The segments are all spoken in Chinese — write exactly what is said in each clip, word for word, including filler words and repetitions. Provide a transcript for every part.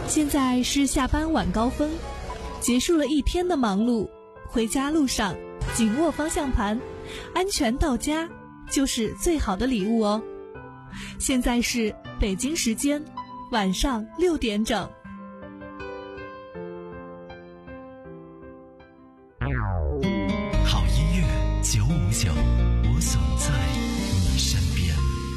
现在是下班晚高峰，结束了一天的忙碌，回家路上紧握方向盘，安全到家就是最好的礼物哦。现在是北京时间晚上六点整。 好音乐九五九，我总在你身边。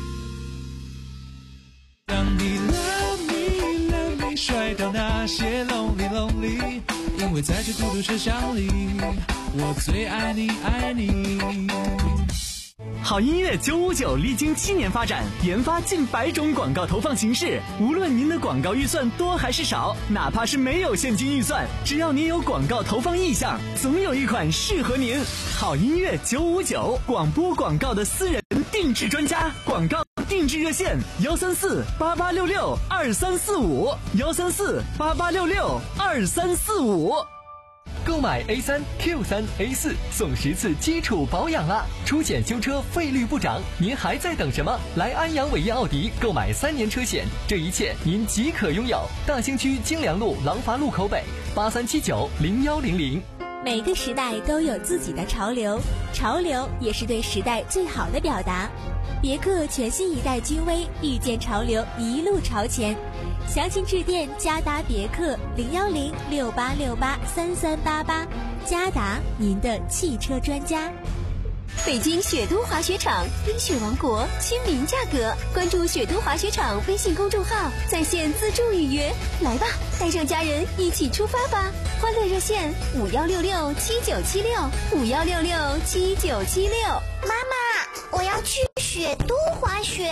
当你 love me love me 甩掉那些 lonely lonely， 因为在这孤独车厢里，我最爱你爱你。 好音乐九五九历经七年发展，研发近百种广告投放形式。无论您的广告预算多还是少，哪怕是没有现金预算，只要您有广告投放意向，总有一款适合您。好音乐九五九，广播广告的私人定制专家，广告定制热线幺三四八八六六二三四五幺三四八八六六二三四五。 购买 A 三 Q 三 A 四送十次基础保养啊！出险修车费率不涨，您还在等什么？来安阳伟业奥迪购买三年车险，这一切您即可拥有。大兴区京良路廊坊路口北八三七九零幺零零。 每个时代都有自己的潮流，潮流也是对时代最好的表达。别克全新一代君威遇见潮流，一路朝前。详情致电嘉达别克零幺零六八六八三三八八，嘉达您的汽车专家。 北京雪都滑雪场，冰雪王国，亲民价格。关注雪都滑雪场微信公众号，在线自助预约。来吧，带上家人一起出发吧！欢乐热线五幺六六七九七六五幺六六七九七六。 妈妈，我要去雪都滑雪。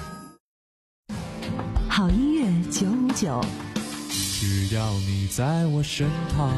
好音乐九五九， 只要你在我身旁。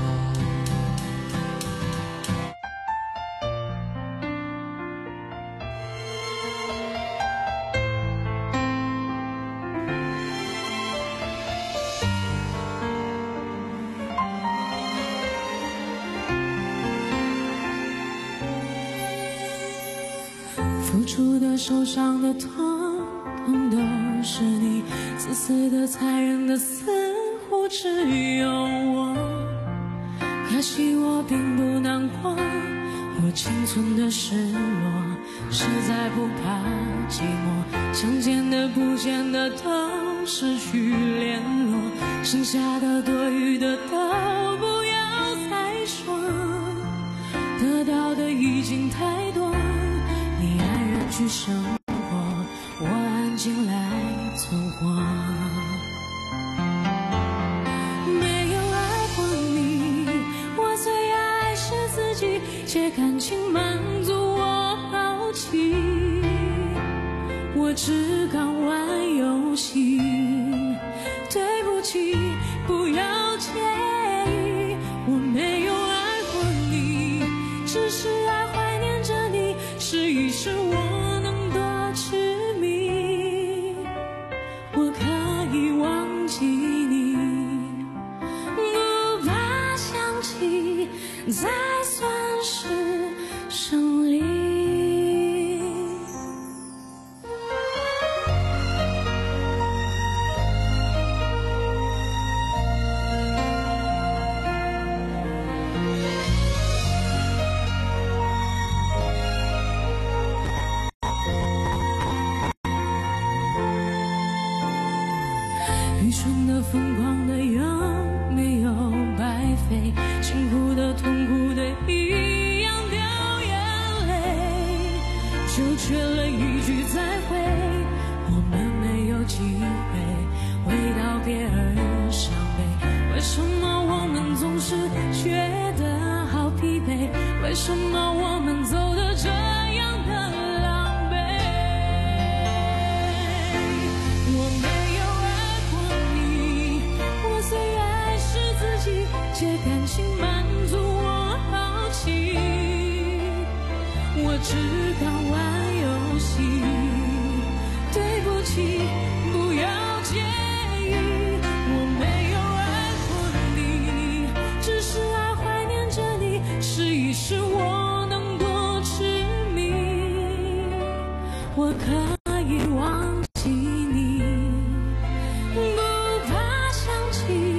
付出的、受伤的、痛痛都是你，自私的、残忍的，似乎只有我。可惜我并不难过，我仅存的失落，实在不怕寂寞。想见的、不见的都失去联络，剩下的、多余的都不要再说，得到的已经太多。你安然去生活，我安静来存活。没有爱过你，我最爱是自己，借感情满足我好奇。我只敢玩游戏，对不起，不要介意。我没有爱过你，只是爱怀念着你，试一试我能多痴迷。我可以忘记你，不怕想起，才算是胜利。愚蠢的、疯狂的，有没有白费？辛苦的、痛苦的，一样掉眼泪，就缺了一句再会。我们没有机会为道别而伤悲，为什么我们总是觉得好疲惫？为什么我们走得这样的狼狈？我没有最爱是自己，借感情满足我好奇。我只敢玩游戏，对不起，不要介意。我没有爱过你，只是爱怀念着你，试一试我能多痴迷。我可以忘记你，不怕想起，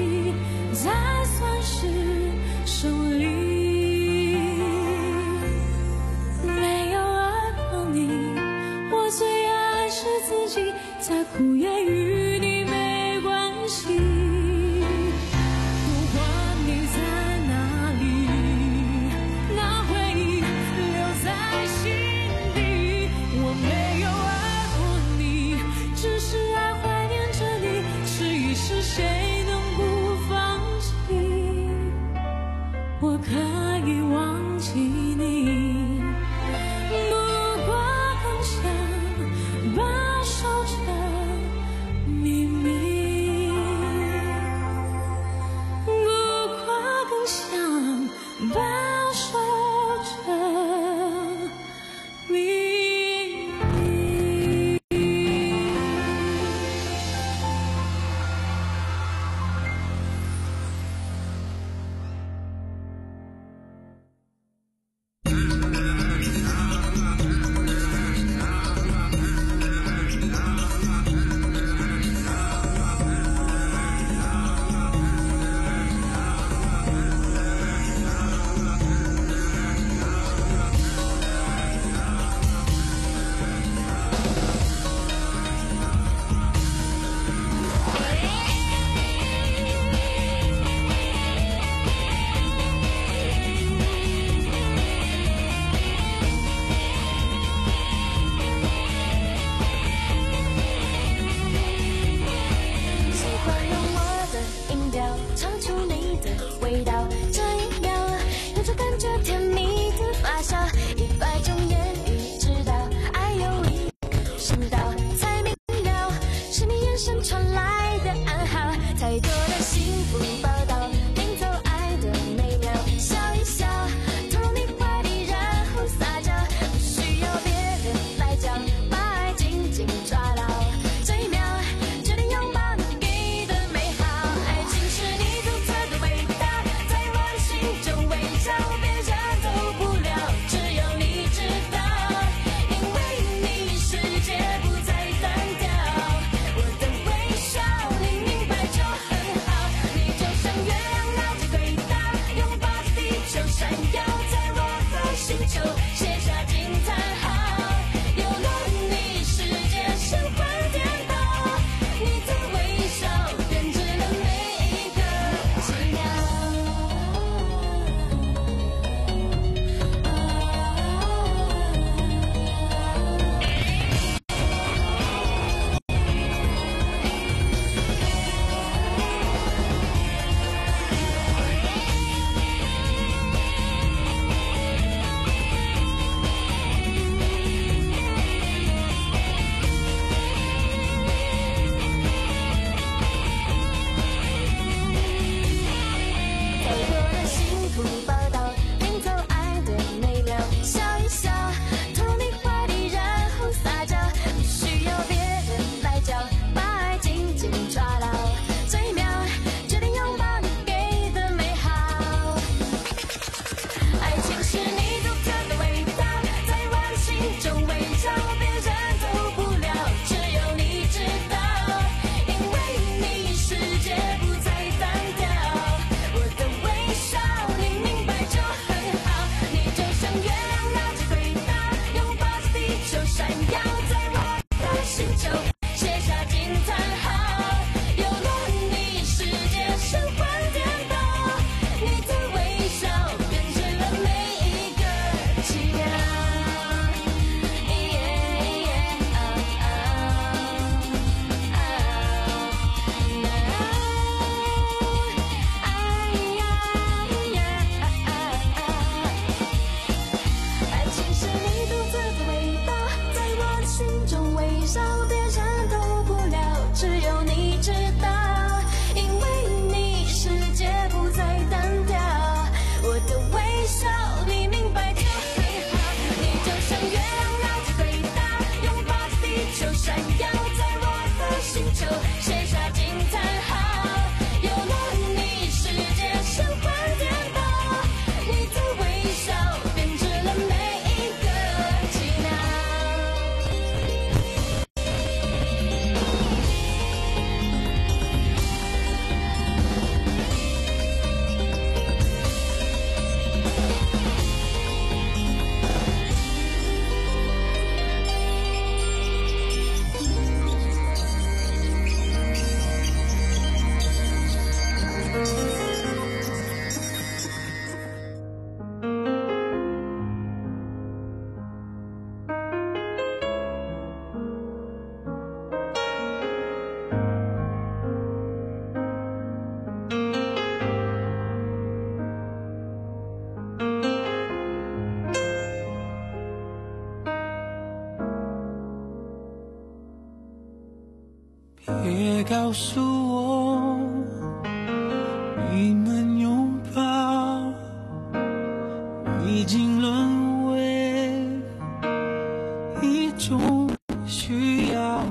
别告诉我你们拥抱已经沦为一种需要，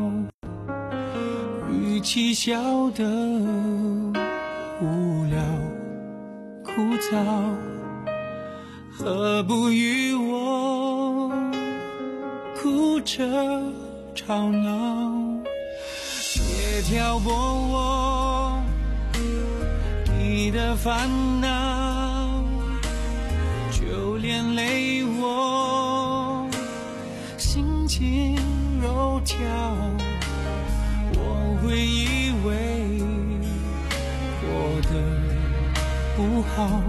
与其笑得无聊枯燥，何不与我哭着吵闹，别挑拨我你的烦恼，就连累我心情柔条，我会以为过得不好，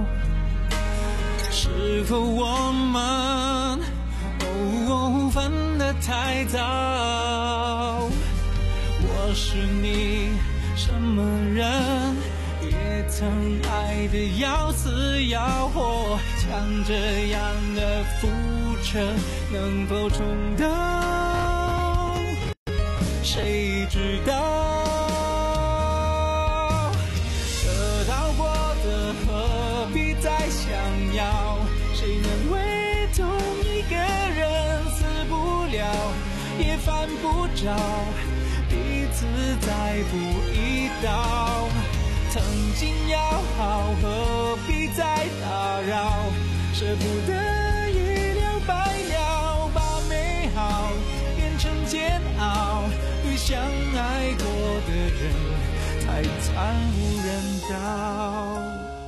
是否我们哦分得太早，我是你什么人，也曾爱得要死要活，像这样的浮沉能否重到，谁知道，得到过的何必再想要，谁能为同一个人死不了也犯不着，彼此再不一道，曾经要好何必再打扰，舍不得一了百了，把美好变成煎熬，与相爱过的人太惨无人道。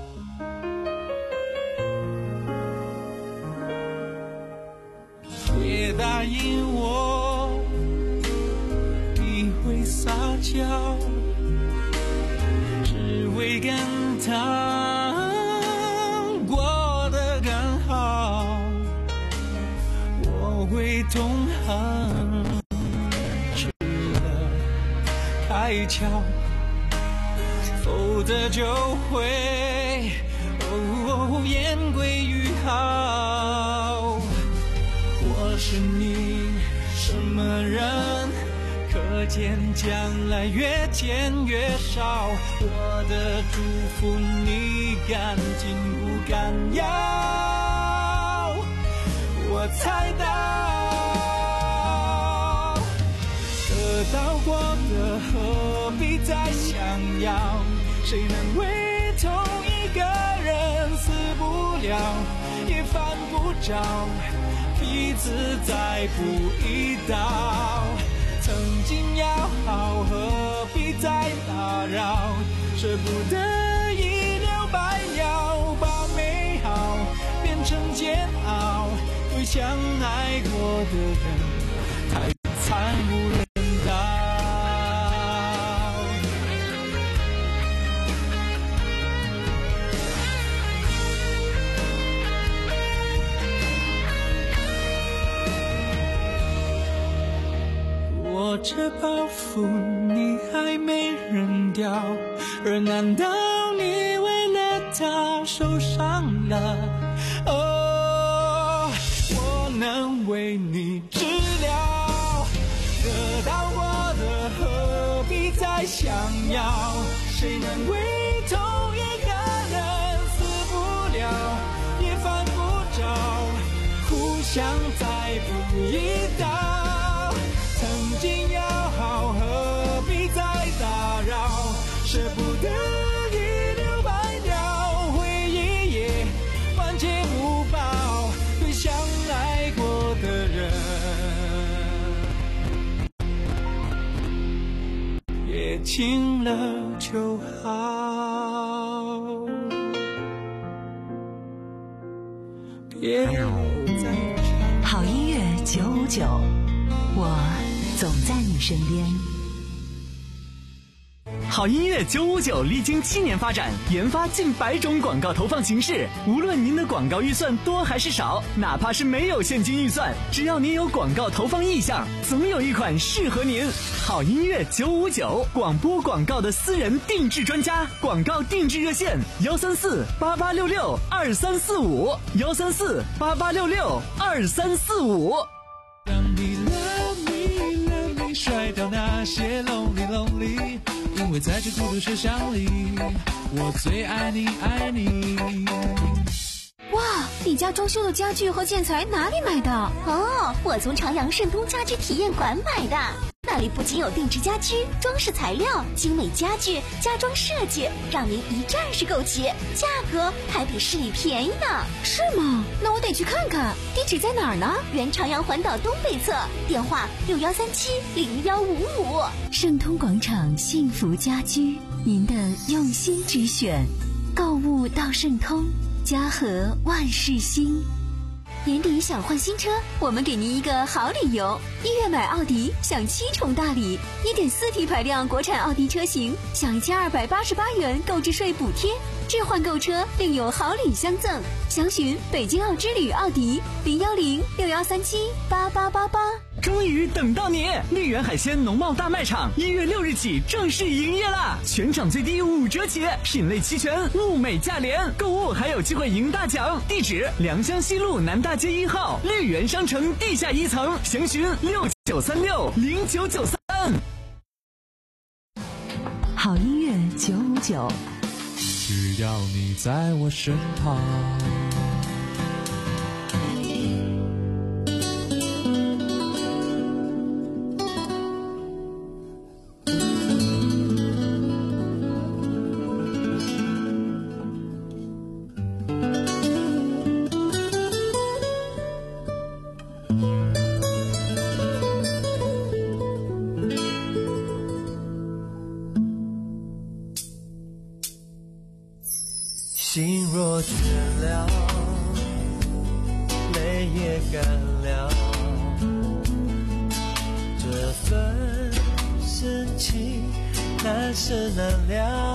别答应我你会撒娇，只为跟他过得更好，我会痛恨吃了开窍，否则就会哦言归于好，我是你什么人，可见将来越见越少，我的祝福你敢紧不敢要，我猜到得到过的何必再想要，谁能为同一个人死不了也犯不着，彼此再不一道，曾经要好何必再打扰，舍不得一了百了，把美好变成煎熬，对相爱过的人太惨无人道。 着包袱，你还没扔掉，而难道你为了他受伤了？哦，我能为你治疗，得到过的何必再想要？谁能为同一个人死不了，也犯不着，互相再不一道。曾经要好，何必再打扰？舍不得一溜百秒，回忆也万劫不报，对相爱过的人也亲了就好，别再唱。 好音乐九五九，我总在你身边。 好音乐九五九历经七年发展，研发近百种广告投放形式。无论您的广告预算多还是少，哪怕是没有现金预算，只要您有广告投放意向，总有一款适合您。好音乐九五九，广播广告的私人定制专家，广告定制热线：幺三四八八六六二三四五，幺三四八八六六二三四五。 当你 love me love me 甩掉那些 lonely lonely， 因为在这孤独车厢里，我最爱你爱你。 哇，你家装修的家具和建材哪里买的？ 哦，我从长阳盛通家居体验馆买的。那里不仅有定制家居、装饰材料、精美家具、家装设计，让您一站式购齐，价格还比市里便宜呢。 是吗？那我得去看看。地址在哪儿呢？ 原长阳环岛东北侧，电话六幺三七零幺五五。 盛通广场幸福家居，您的用心之选。购物到盛通，家和万事兴。 年底想换新车，我们给您一个好理由。一月买奥迪享七重大礼， 一点四 T 排量国产奥迪车型享一千二百八十八元购置税补贴，置换购车另有好礼相赠。详询北京奥之旅奥迪零幺零六幺三七八八八八。 终于等到你！绿源海鲜农贸大卖场一月六日起正式营业啦！全场最低五折起，品类齐全，物美价廉，购物还有机会赢大奖。地址：良乡西路南大街一号绿源商城地下一层，详询六九三六零九九三。 好音乐九五九， 只要你在我身旁。心若倦了，泪也干了，这份深情难舍难了。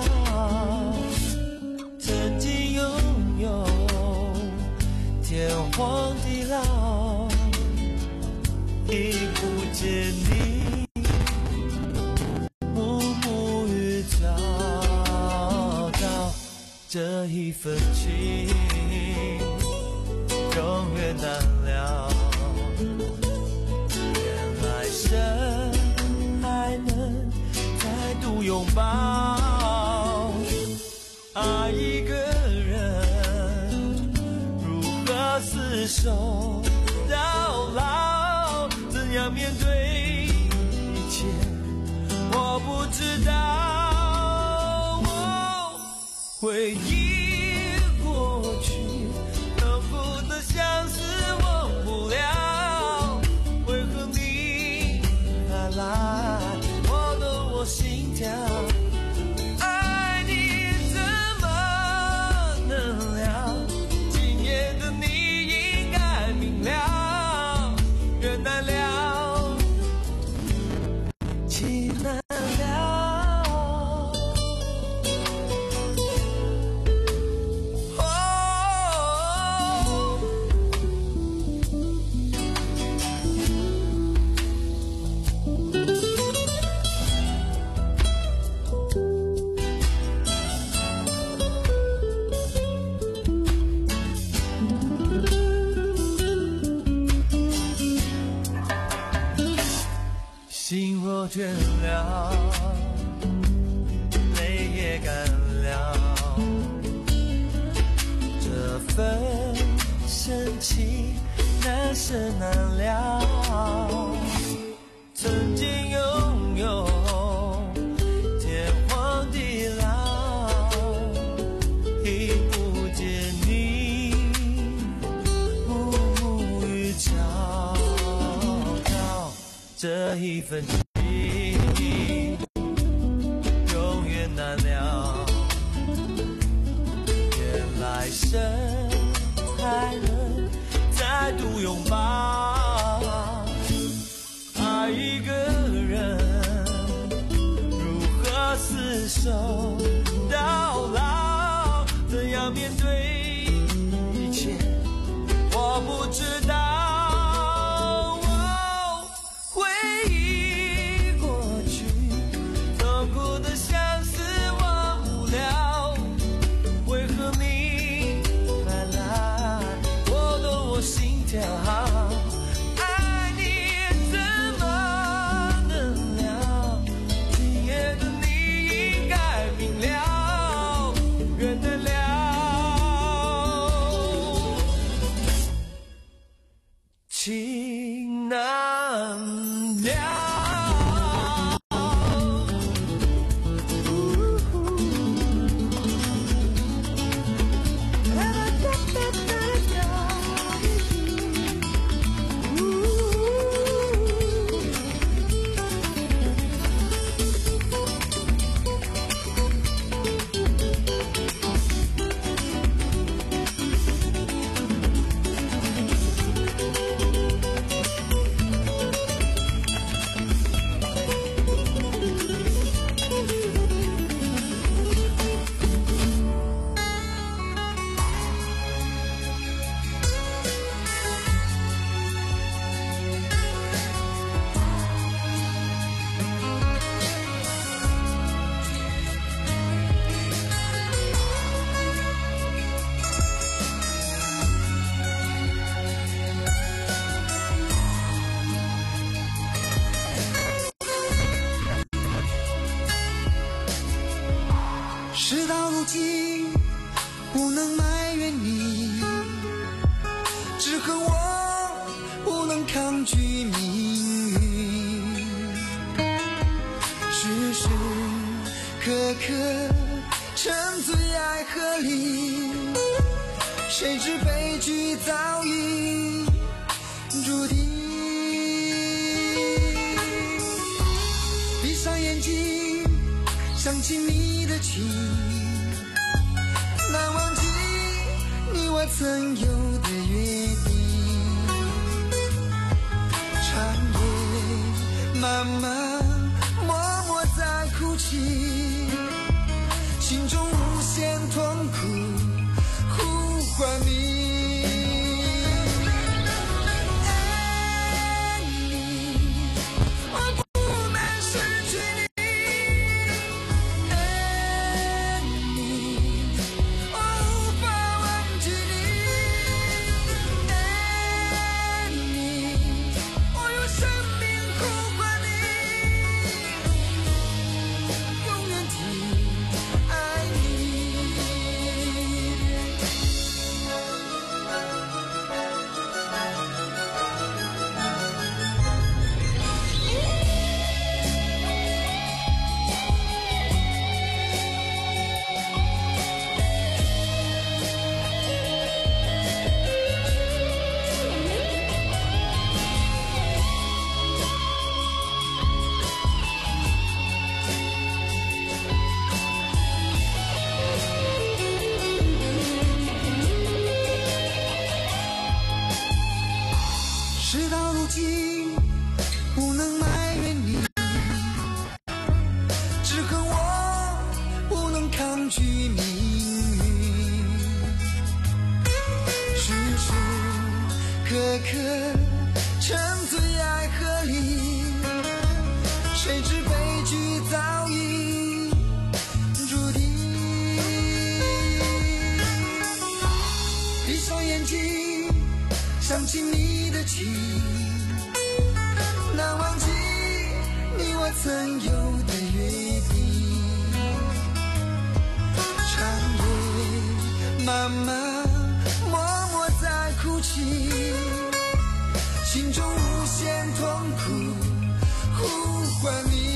曾经拥有天荒地老，已不见你暮暮与朝朝。这一份情永远难了，原来生还能再度拥抱。爱一个人如何厮守到老，怎样面对一切我不知道。回忆过去，能不能相思忘不了？为何你还来拨动我心跳？爱你怎么能了？今夜的你应该明了，缘难了，情难了。 心若倦了，泪也干了，这份深情难舍难了。曾经拥有天荒地老，已不见你暮暮与悄悄，这一份情永远难了，愿来生还能再度拥抱。爱一个人如何厮守到老，怎样面对一切我不知道。哦，回忆过去痛苦的相思忘不了，为何你还来拨动我心跳，爱你怎么能了，今夜的你应该明了，原谅了，情难了。 事到如今不能埋怨你，只恨我不能抗拒命运，时时刻刻沉醉爱河里，谁知悲剧早已注定。闭上眼睛想起你的情，难忘记你我曾有的约定，长夜漫漫默默在哭泣，心中无限痛苦呼唤你。事到如今不能埋怨你，只恨我不能抗拒命运，时时刻刻沉醉爱河里，谁知悲剧早已注定。闭上眼睛想起你的情，难忘记无限痛苦呼唤你。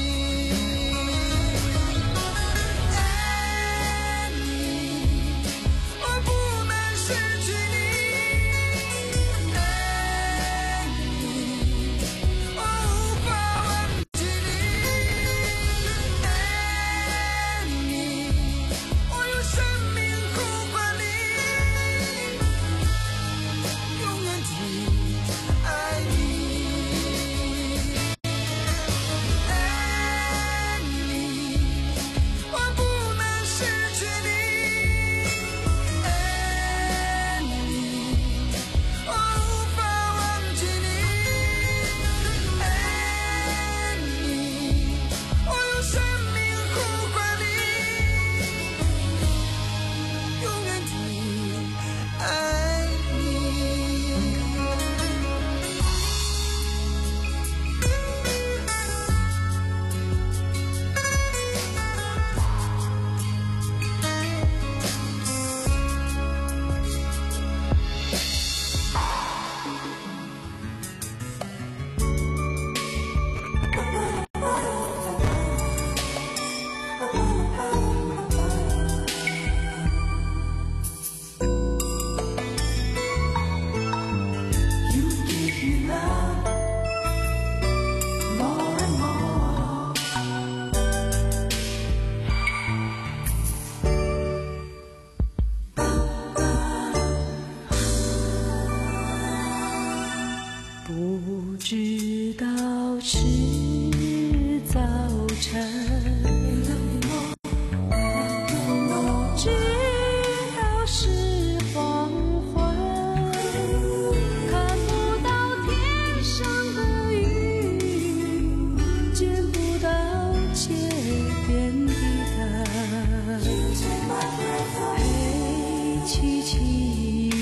不知道是早晨，不知道是黄昏，看不到天上的云，见不到街边的灯，黑漆漆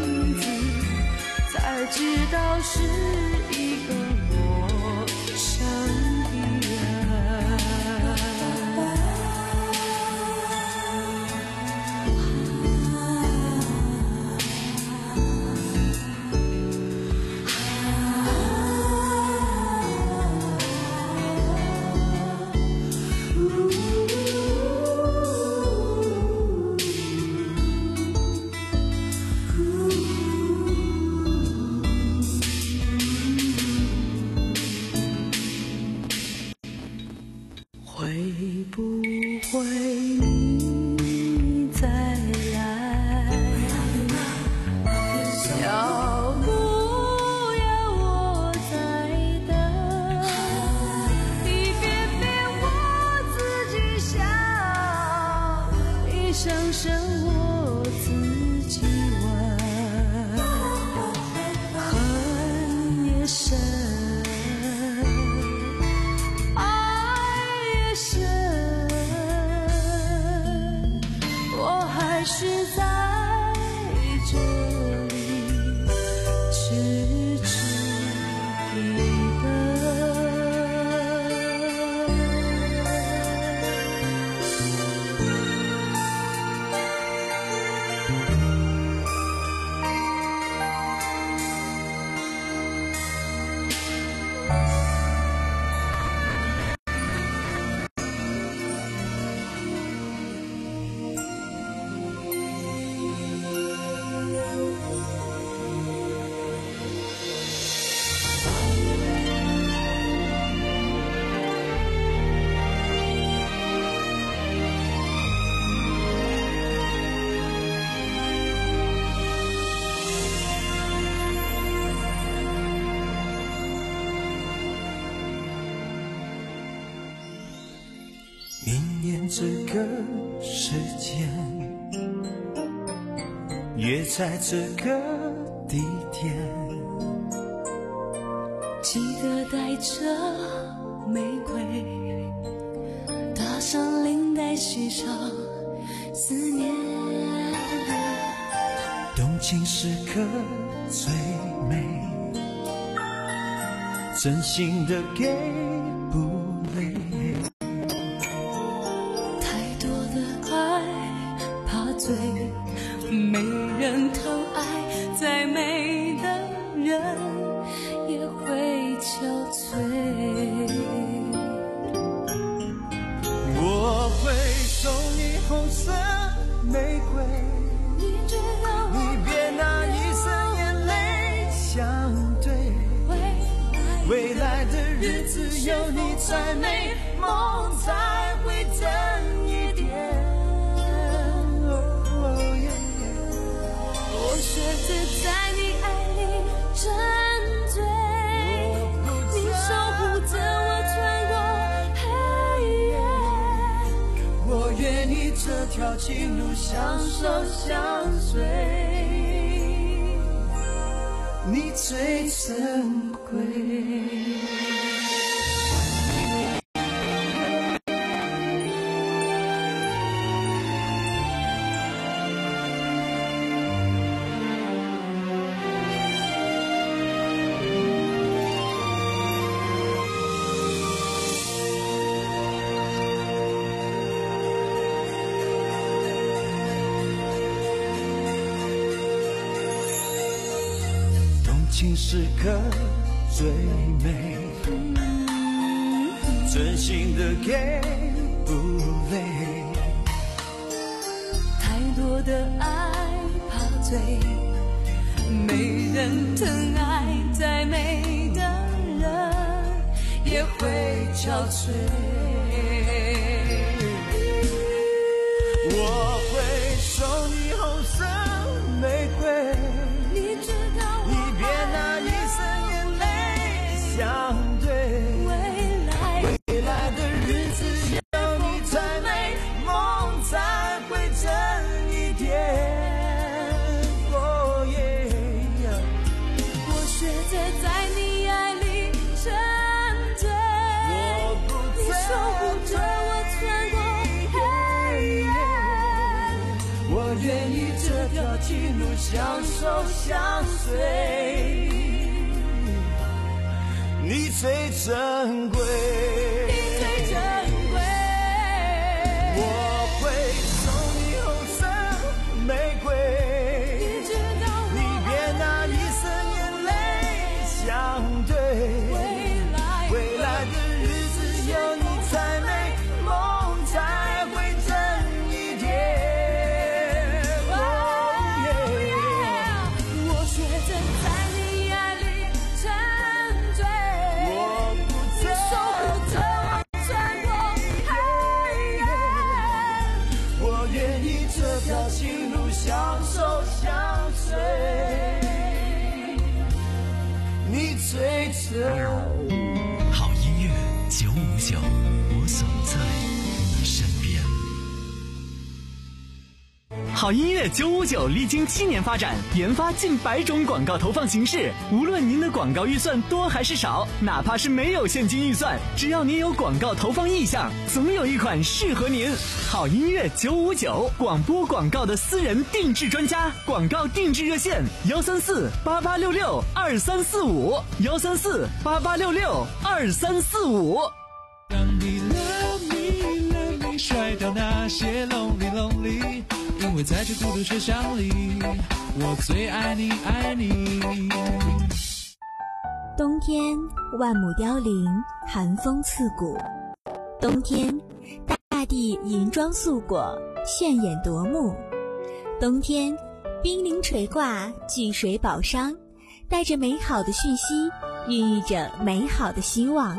是一个陌生念这个时间，约在这个地点， 记得带着玫瑰，搭上领带，系上思念。 动情时刻最美，真心的给不累。 太多的爱怕醉，没人疼爱，再美的人也会憔悴。 我会送你红色玫瑰， 你知道你别拿一生眼泪相对，未来的日子有你才美，梦才会真一点。 我学着在你爱里沉醉，你守护着我穿过黑夜， 我愿你这条情路相守相随，你最珍贵。情时刻最美，真心的给不累。 太多的爱怕醉，没人疼爱，再美的人也会憔悴。 我会送你红色玫瑰， 你知道你别拿一生眼泪相对， 未来未来的日子有你才美，梦才会真一点。哦耶！ 我学着在你爱里沉醉，你守护着我穿过黑夜， 我愿意这条情路相守相随，你最珍贵， 你最珍贵。 我会送你红色玫瑰， 你知道你别拿一生眼泪相对， 未来未来的日子有你才美，梦才会真一点。 我学着在你爱里沉醉，你守护着我穿过黑夜， 我愿意这条情路相守相随，你最珍好音乐九五九，我总在你身边。 好音乐九五九历经七年发展，研发近百种广告投放形式。无论您的广告预算多还是少，哪怕是没有现金预算，只要您有广告投放意向，总有一款适合您。好音乐九五九，广播广告的私人定制专家，广告定制热线：幺三四八八六六二三四五，幺三四八八六六二三四五。 让你 love me love me 甩掉那些 lonely lonely， 因为在这孤独车厢里，我最爱你爱你。 冬天万木凋零，寒风刺骨。冬天大地银装素裹，炫眼夺目。冬天冰凌垂挂，巨水宝商，带着美好的讯息，孕育着美好的希望。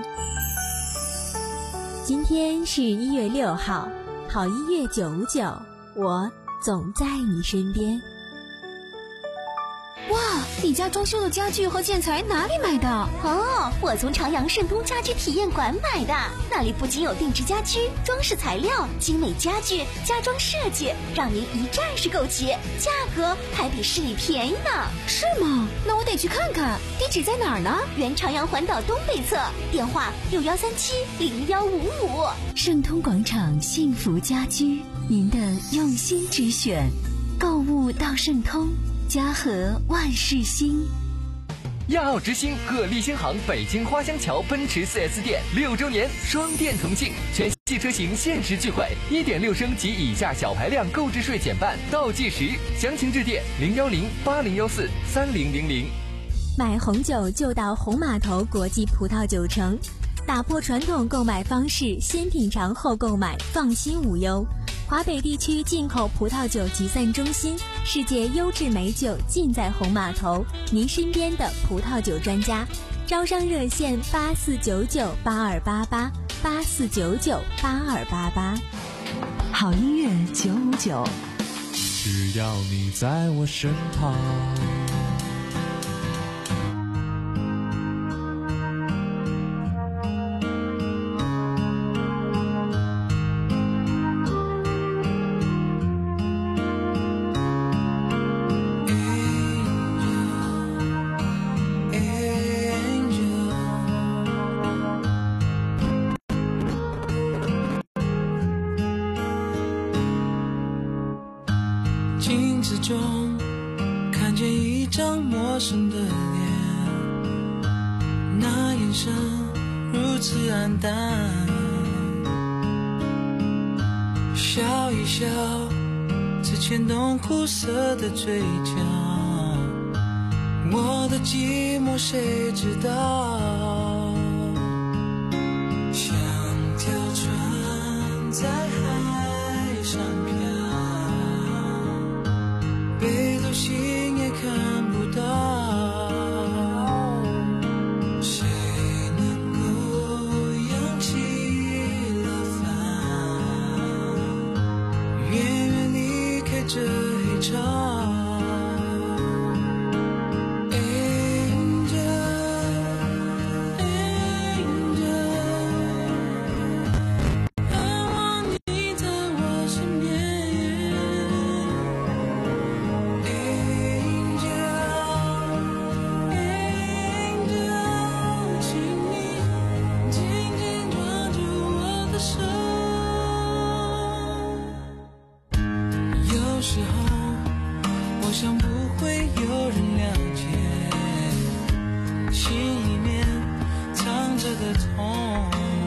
今天是一月六号，好音乐九五九，我总在你身边。 哇， 你家装修的家具和建材哪里买的？ 哦，我从朝阳盛通家居体验馆买的，那里不仅有定制家居、装饰材料、精美家具、家装设计，让您一站式购齐，价格还比市里便宜呢。 是吗？那我得去看看。地址在哪儿呢？ 原朝阳环岛东北侧，电话六幺三七零幺五五。 盛通广场幸福家居，您的用心之选。购物到盛通，家和万事兴。 亚奥之星和立新行北京花乡桥奔驰 四 S 店六周年双店同庆，全系车型限时拒毁， 一点六 升及以下小排量购置税减半，倒计时，详情致电零幺零八零幺四三零零零。 买红酒就到红码头国际葡萄酒城，打破传统购买方式，先品尝后购买，放心无忧。华北地区进口葡萄酒集散中心，世界优质美酒尽在红码头，您身边的葡萄酒专家。招商热线八四九九八二八八八四九九八二八八。 好音乐九五九， 只要你在我身旁。镜子中看见一张陌生的脸，那眼神如此黯淡，笑一笑，只牵动苦涩的嘴角，我的寂寞谁知道？像条船在海上飘，北斗星也看不到，谁能够扬起了帆，远远离开这黑潮。有时候我想不会有人了解心里面藏着的痛，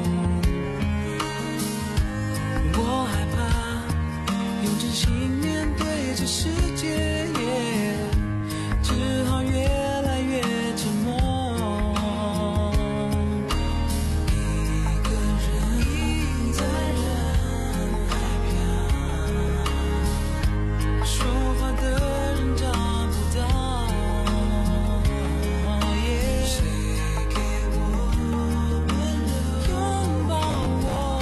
我害怕用真心面对这世界，只好越来越沉默。一个人在人海飘，说话的人找不到，谁给我温柔拥抱我？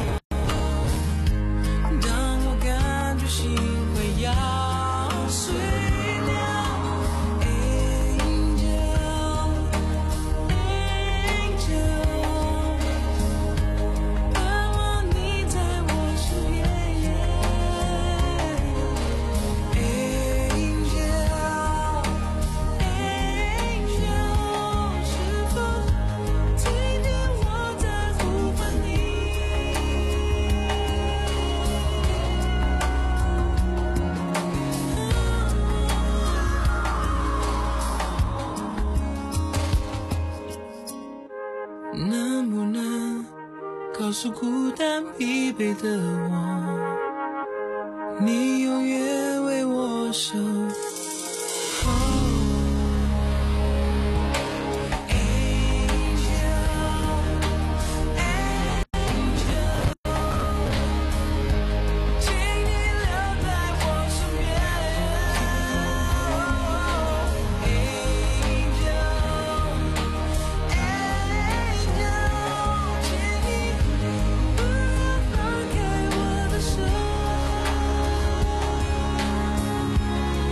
当我感觉心会要碎了 Angel Angel， 盼望你在我身边 Angel Angel， 是否今天我在呼唤你？能不能告诉孤单疲惫的我，你永远为我守候。请你留在我身边。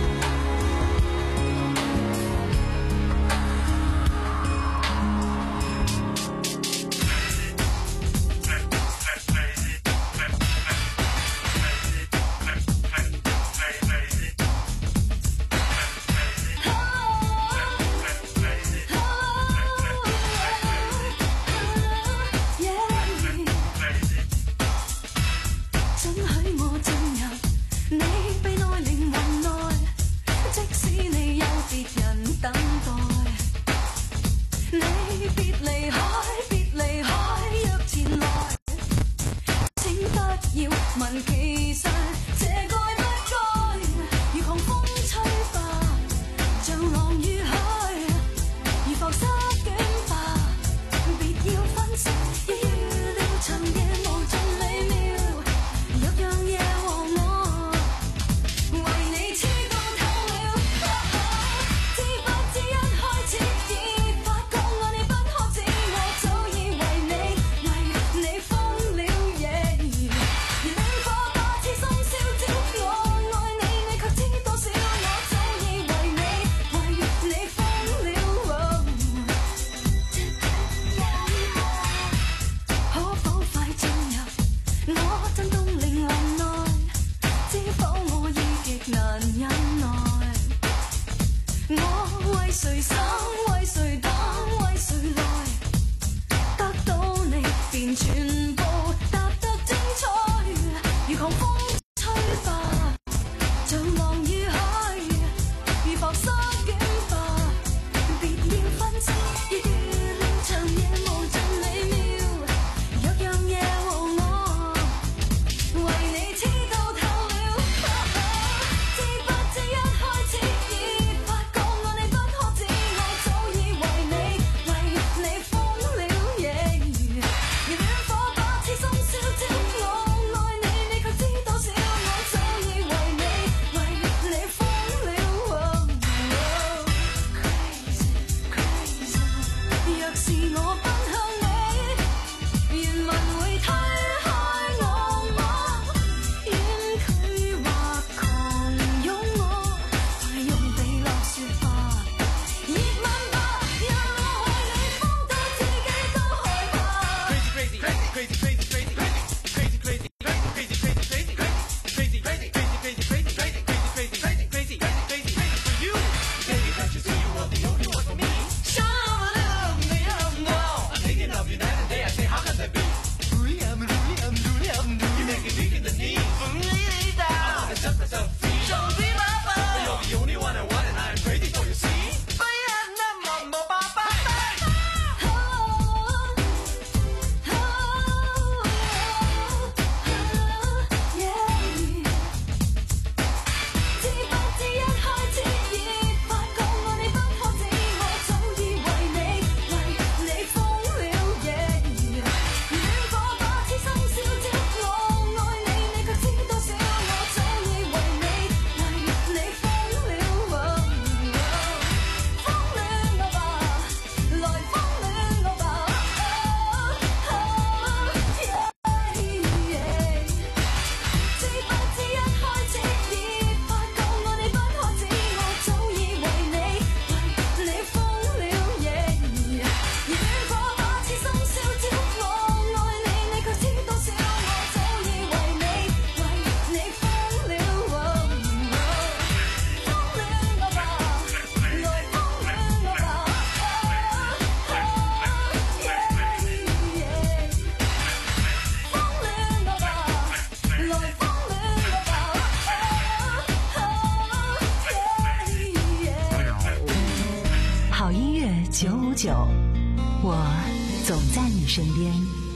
总在你身边。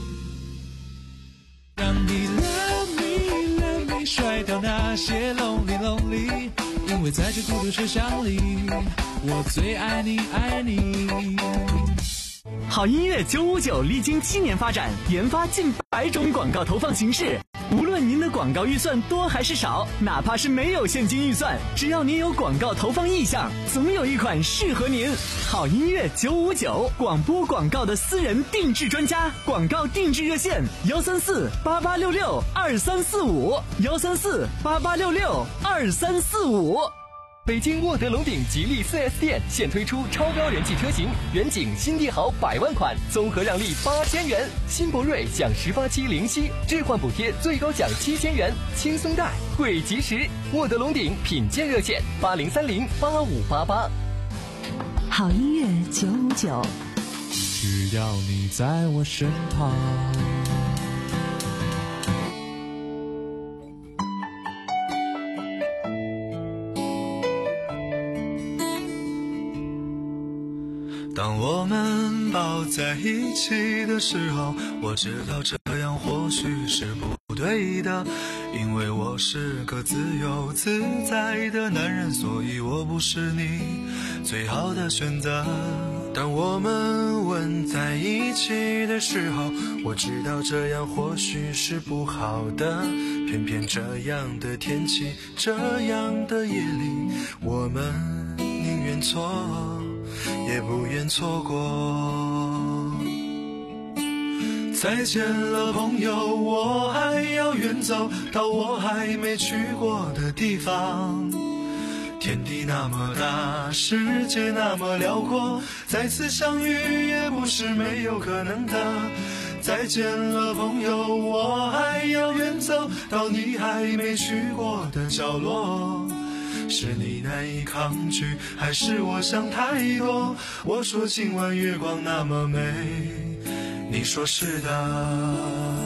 让你 love me love me 甩掉那些 lonely lonely， 因为在这孤独车厢里，我最爱你爱你。 好音乐九五九历经七年发展，研发近百种广告投放形式。无论您的广告预算多还是少，哪怕是没有现金预算，只要您有广告投放意向，总有一款适合您。好音乐九五九，广播广告的私人定制专家，广告定制热线幺三四八八六六二三四五幺三四八八六六二三四五。 北京沃德龙鼎吉利 四 S 店现推出超高人气车型，远景新帝豪百万款，综合让利八千元；新博瑞享十八期零息，置换补贴最高享七千元，轻松贷惠及时。沃德龙鼎品鉴热线八零三零八五八八。 好音乐九五九， 只要你在我身旁。当我们抱在一起的时候，我知道这样或许是不对的，因为我是个自由自在的男人，所以我不是你最好的选择。当我们吻在一起的时候，我知道这样或许是不好的，偏偏这样的天气，这样的夜里，我们宁愿错也不愿错过。再见了朋友，我还要远走到我还没去过的地方。天地那么大，世界那么辽阔，再次相遇也不是没有可能的。再见了朋友，我还要远走到你还没去过的角落。是你难以抗拒，还是我想太多？我说今晚月光那么美，你说是的。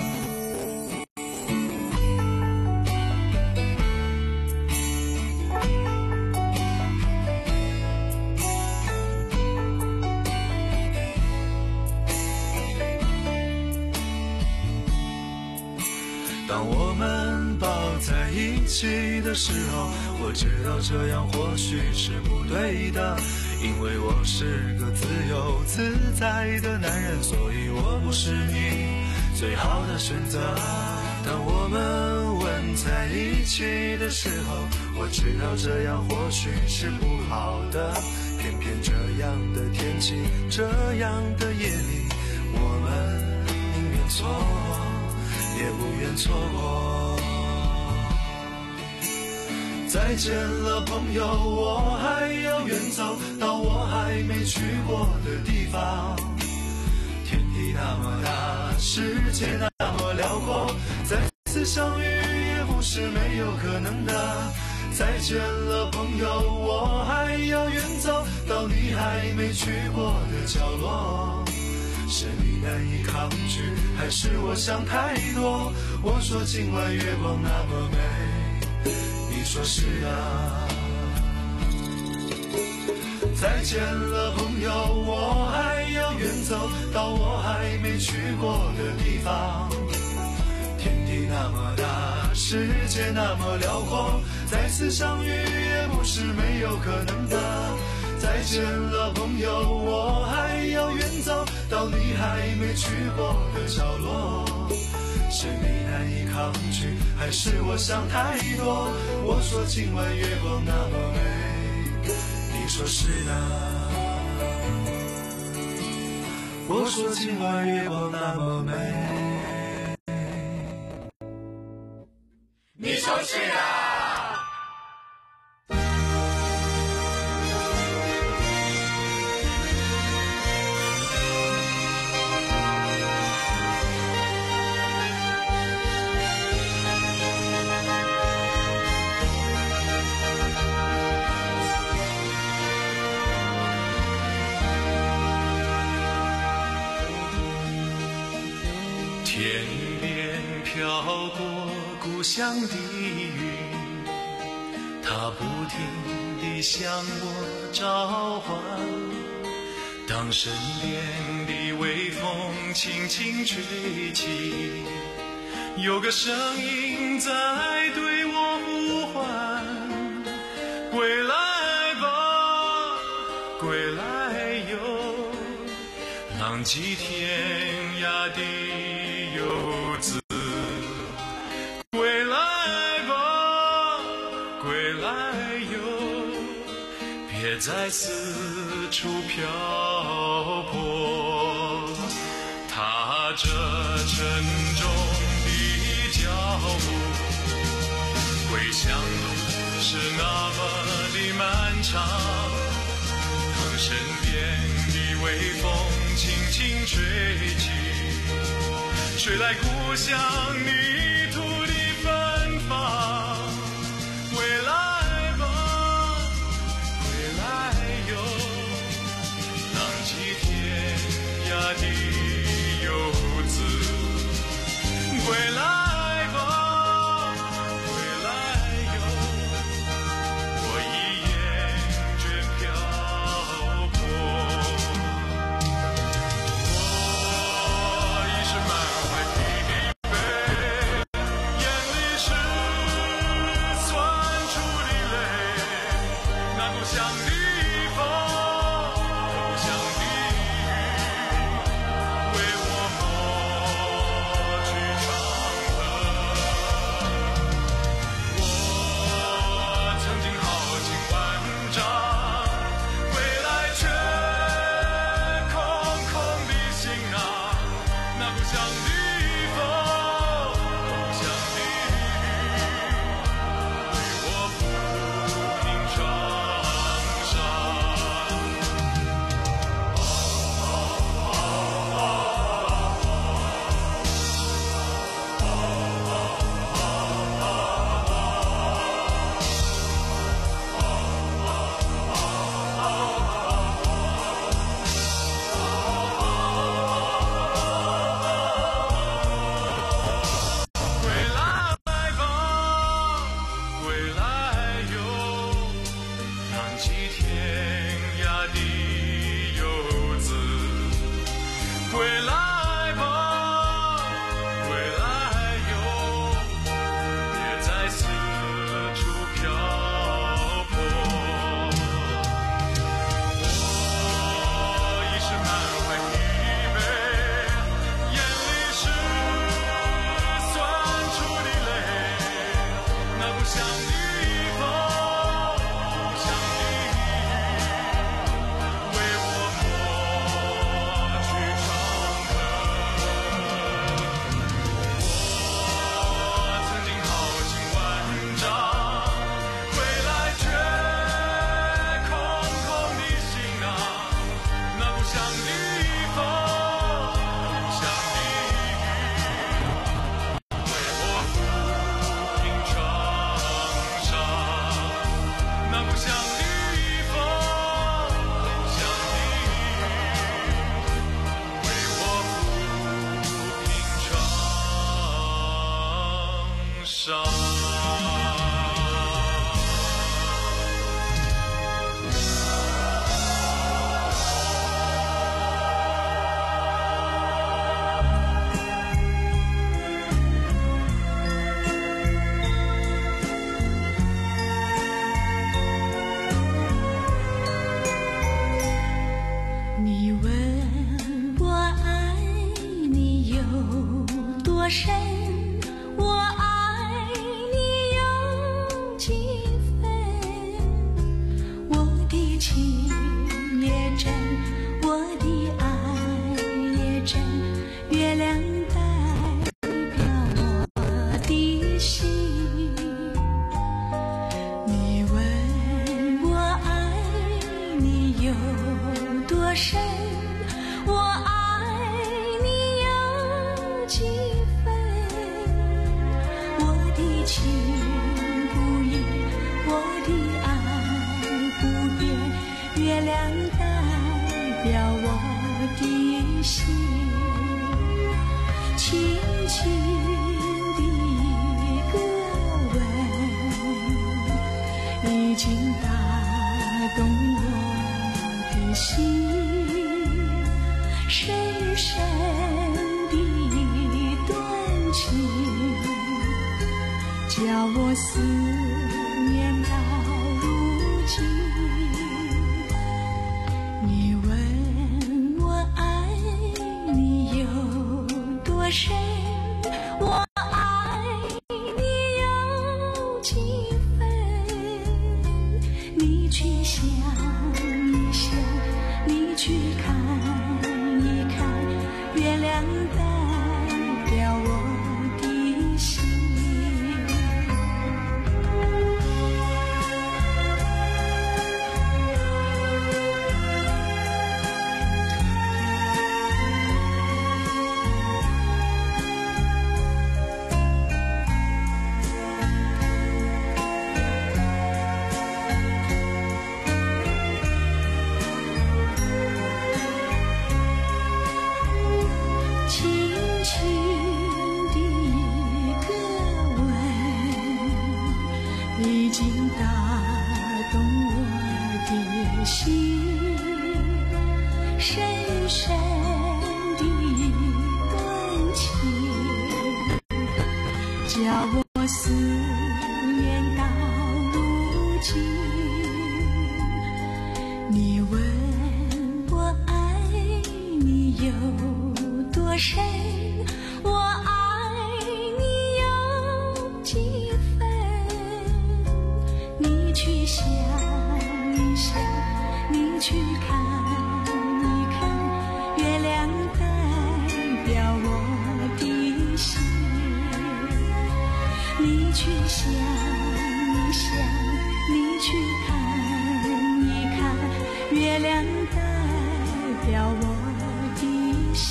当我们抱在一起的时候，我知道这样或许是不对的，因为我是个自由自在的男人，所以我不是你最好的选择。当我们吻在一起的时候，我知道这样或许是不好的，偏偏这样的天气，这样的夜里，我们宁愿错也不愿错过。再见了朋友，我还要远走到我还没去过的地方。天地那么大，世界那么辽阔，再次相遇也不是没有可能的。再见了朋友，我还要远走到你还没去过的角落。是你难以抗拒，还是我想太多？我说今晚月光那么美，你说是啊。再见了朋友，我还要远走到我还没去过的地方。天地那么大，世界那么辽阔，再次相遇也不是没有可能的。再见了朋友，我还要远走到你还没去过的角落。是你难以抗拒，还是我想太多？我说今晚月光那么美，你说是的。我说今晚月光那么美，你说是的。天边飘过故乡的云，它不停地向我召唤， 当身边的微风轻轻吹起，有个声音在对我呼唤，归来吧，归来哟，浪迹天涯的游子，归来吧，归来哟，别再四处漂泊，踏着沉重的脚步，归乡路是那么的漫长。当身边的微风轻轻吹起，吹来故乡泥土的芬芳，归来吧，归来哟，浪迹天涯的游子，归来吧，归来哟，我已厌倦漂泊，我已是满怀疲惫，眼里是酸楚的泪，那故乡的风，故乡的雨，为我抹去长河。我曾经豪情万丈，归来却空空的行囊，那故乡的风，故乡的雨，为我抚平创归来吧，归来哟，浪迹天涯的游子，归来吧，归来哟，别再四处漂泊，我已是满怀疲惫，眼里是酸楚的泪，那故乡的风，故乡的雨，为我抹去长河。我曾经豪情万丈，归来却空空的行囊，那故乡的风，故乡的雨，为我抚平创伤，那故乡的风，故乡的雨，为我抚平创伤。 你问我爱你有多深，我爱你有几分？我的情也真，我的爱也真，月亮代表我的心。你问我爱你有多深，我爱你有几分？我的情不移，我的爱不变，月亮代表我的心，轻轻的歌吻，已经打动我的心。 我思念到如今。你问我爱你有多深，我爱你有几分，你去想一想，你去看一看，月亮代表我的心。已经打动我的心，深深的感情，叫我思念到如今。你问我爱你有多深，我爱你有几分，你去想一想，你去看一看，月亮代表我的心。你去想一想，你去看一看，月亮代表我的心。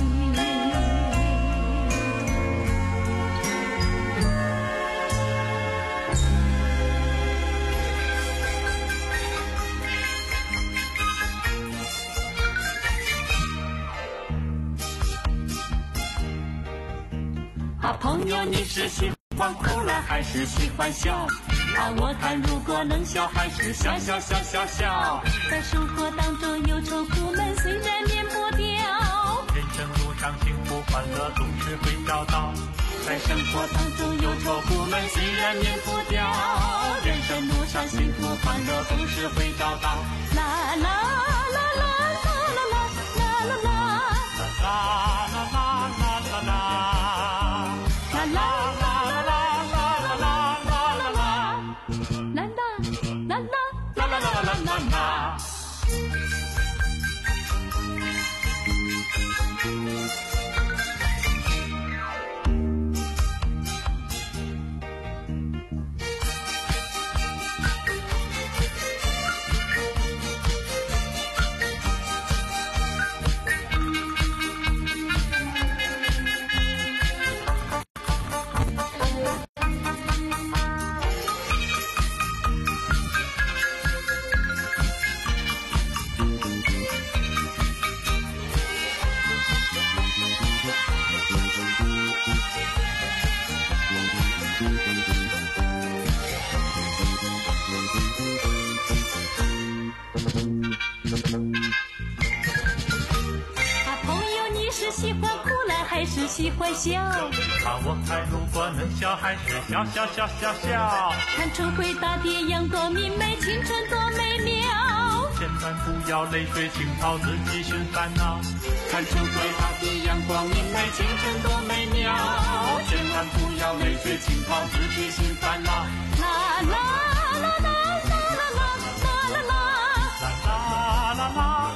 啊，朋友，你是喜欢哭了还是喜欢笑？啊，我看如果能笑，还是笑笑笑笑笑。 在生活当中有愁苦闷，虽然免不掉。 人生路上幸福欢乐总是会找到。在生活当中有愁苦闷，虽然免不掉。人生路上幸福欢乐总是会找到。 啦啦啦啦啦啦啦啦啦啦啦啦啦啦啦啦。啦啦啦啦啦啦啦啦啦，啦啦啦啦啦啦啦啦啦。 喜欢哭了还是喜欢笑？ 啊，我看如果能笑，还是笑笑笑笑笑。 看春回大地，阳光明媚，青春多美妙。 千万不要泪水浸泡自己寻烦恼。看春回大地，阳光明媚，青春多美妙。千万不要泪水浸泡自己寻烦恼。 啦啦啦啦啦啦啦啦啦啦啦啦啦啦。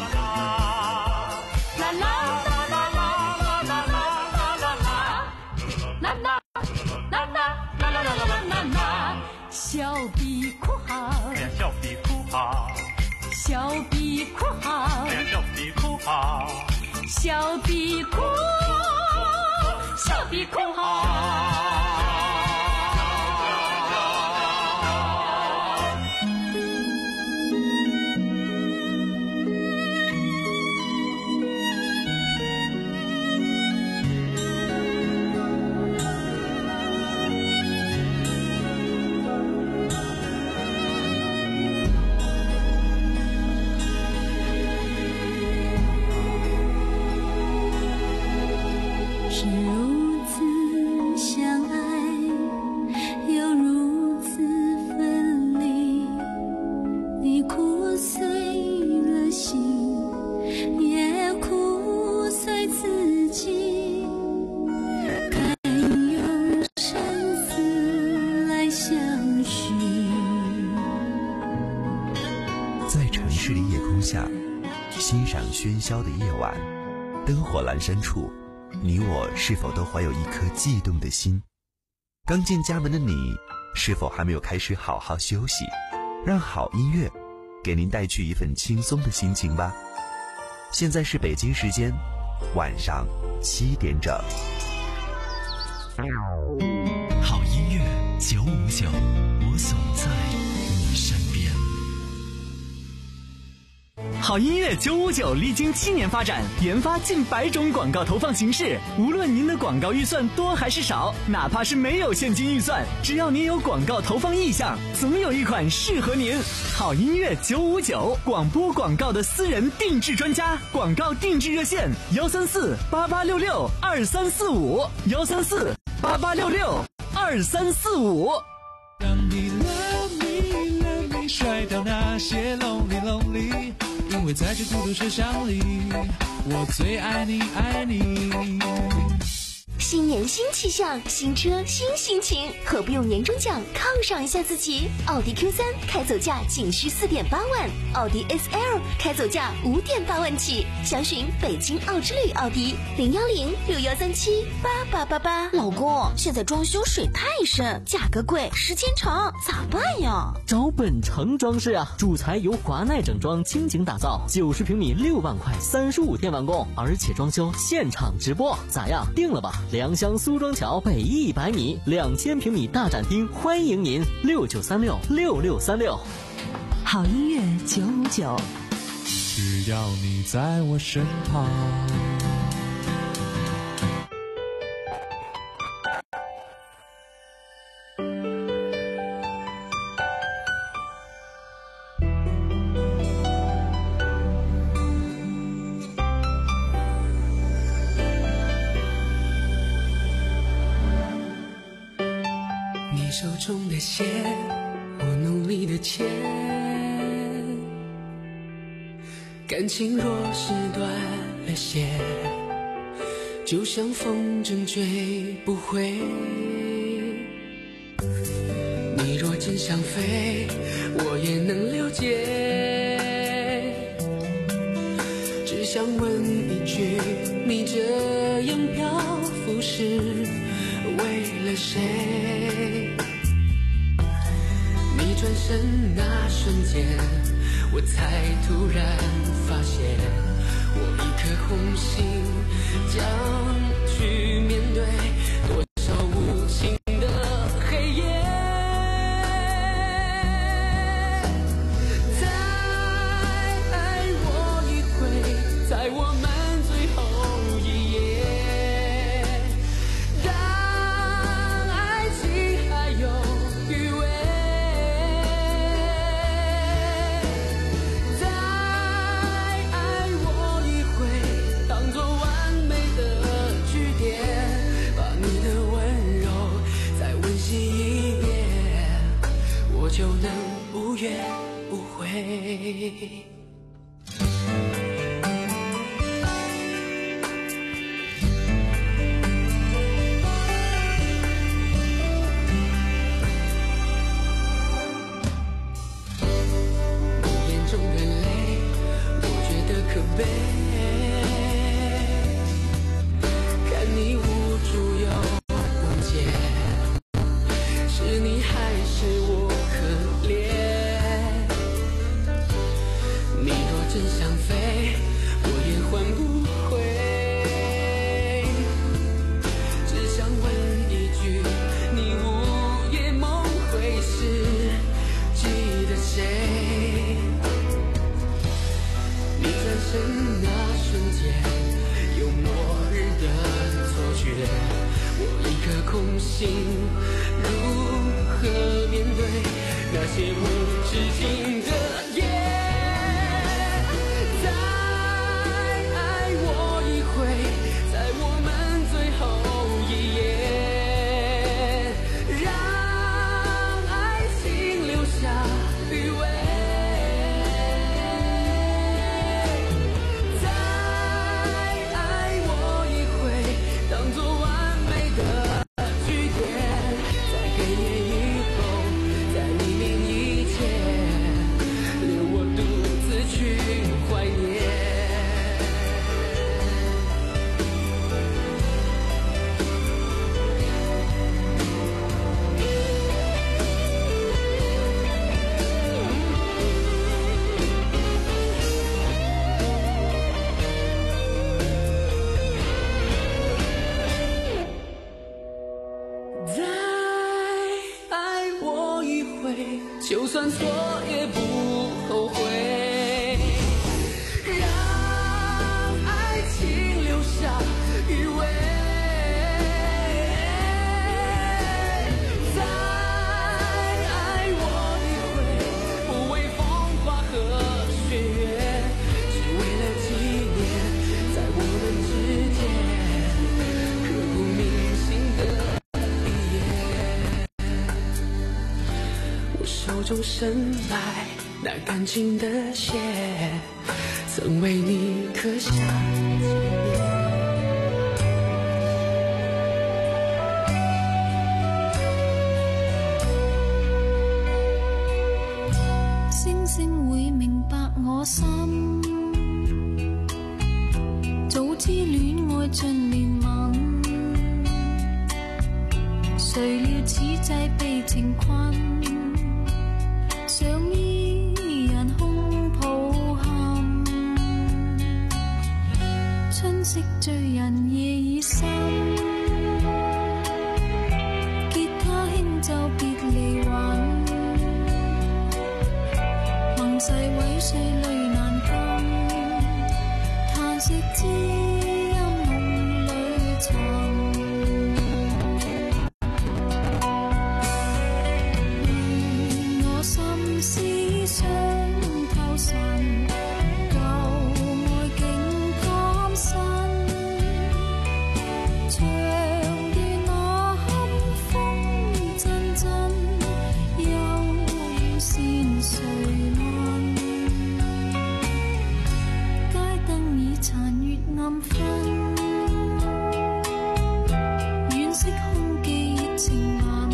小比哭嚎， 小比哭嚎， 小比哭嚎， 小比哭嚎， 小比哭，小比哭嚎。 是如此相爱，又下，欣赏喧嚣的夜晚，灯火阑珊处，你我是否都怀有一颗悸动的心？刚进家门的你，是否还没有开始好好休息？让好音乐给您带去一份轻松的心情吧。现在是北京时间晚上七点整。 好音乐九五九，我总在你身边。 好音乐九五九历经七年发展，研发近百种广告投放形式。无论您的广告预算多还是少，哪怕是没有现金预算，只要您有广告投放意向，总有一款适合您。好音乐九五九，广播广告的私人定制专家，广告定制热线幺三四八八六六二三四五幺三四八八六六二三四五。 让你 love me love me 甩掉那些 lonely lonely， 因为在这孤独车厢里，我最爱你爱你。 新年新气象，新车新心情，何不用年终奖犒赏一下自己？奥迪 Q 三 开走价仅需四点八万，奥迪 S L 开走价五点八万起。详询北京奥之旅奥迪零幺零六幺三七八八八八。 老公，现在装修水太深，价格贵，时间长，咋办呀？ 找本城装饰啊，主材由华奈整装倾情打造，九十平米六万块，三十五天完工，而且装修现场直播，咋样？定了吧？良乡苏庄桥北一百米，两千平米大展厅，欢迎您六九三六六六三六。 好音乐九五九， 只要你在我身旁。 手中的线，我努力的牵，感情若是断了线，就像风筝追不回。你若真想飞，我也能了解，只想问一句，你这样漂浮是为了谁？转身那瞬间，我才突然发现，我一颗红心将去面对多少无情的黑夜。再爱我一回，在我们最后一夜，当爱情还有余味，就能无怨无悔。你眼中的泪，我觉得可悲，看你无助又无解，是你还是我可怜？你若真想飞，我也换不回。只想问一句，你午夜梦回时记得谁？你转身那瞬间，有末日的错觉，我一颗空心如何面对那些无止境的夜？再爱我一回，在我们最后一夜，让爱情留下余味。再爱我一回，当作完美的句点，在黑夜以后，在黎明以前， 算错也不后悔。让爱情留下余味，再爱我一回，不为风花和雪月，只为了纪念在我们之间刻骨铭心的一页。我手中伸来那感情的线，曾为你刻下纪念。 星星會明白我心，早知戀愛盡憐憫，誰料此際被情困，想依人空抱憾。春色醉人夜已深，吉他輕奏別離韻，世毀碎淚難禁，嘆息知音夢裏尋。願我心思想透神，舊愛竟貪新，長段那堪風陣陣，幽怨線誰問？殘月暗分，惋惜空記熱情吻，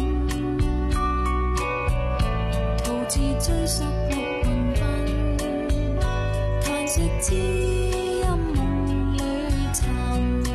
徒自追溯綠雲鬢，嘆息知音夢裏尋。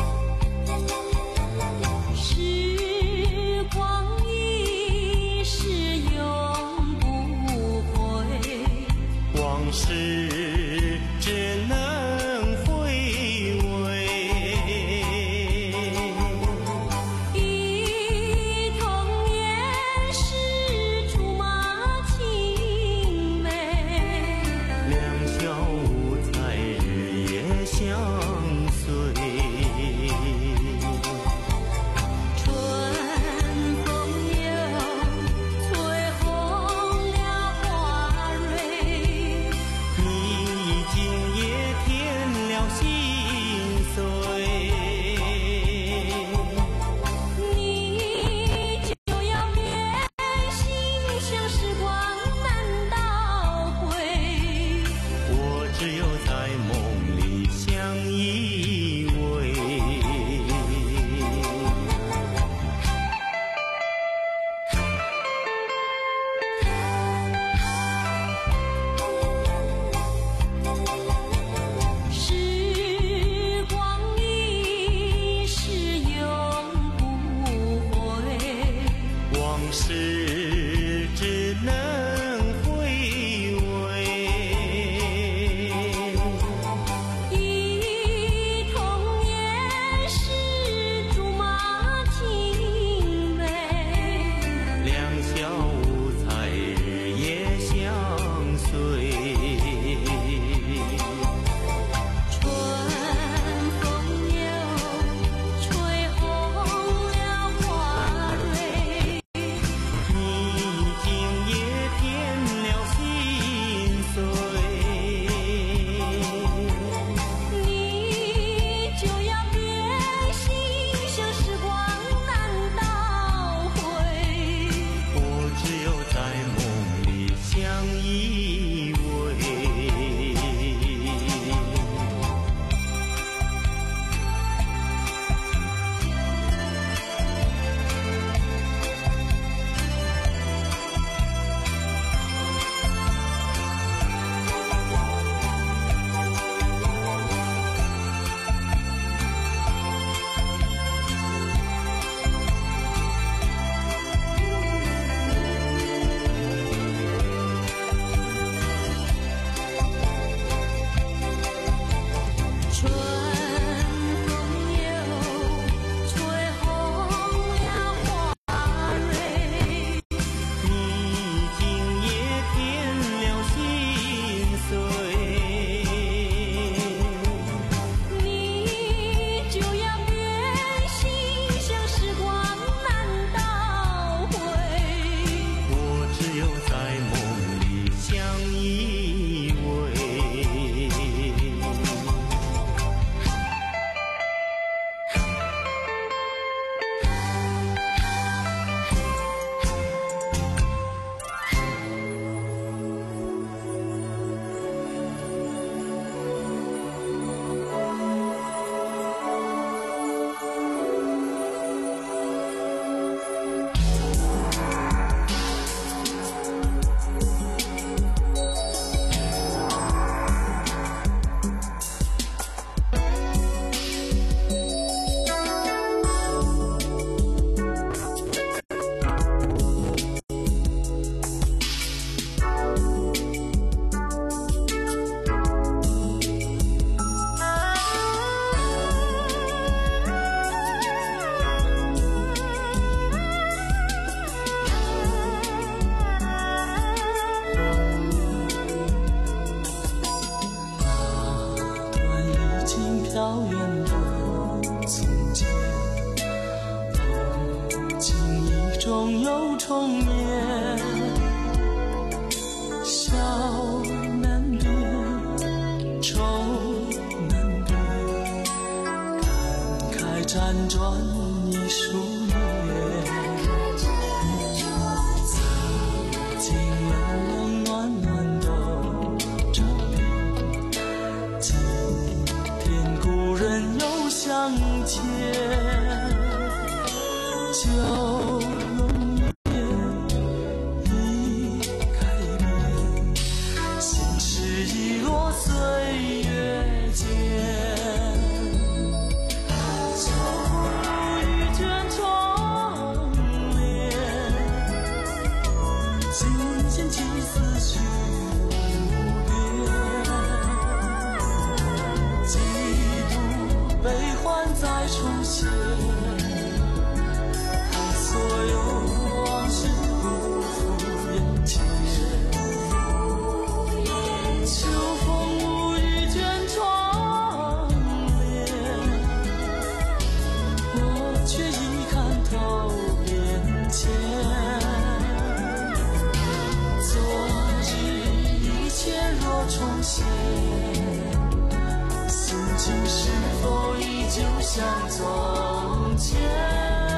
时光一逝重演，笑难辨，愁难辨，感慨辗转一数年，曾经冷冷暖暖都照遍，今天故人又相见，旧容颜已改变，心事已落岁月间，秋风无意卷窗帘，尽牵起思绪无边，几度悲欢再重现，所有往事不复眼前，秋风无意卷窗帘，我却已看透变迁，昨日一切若重现，心情是否依旧像从前？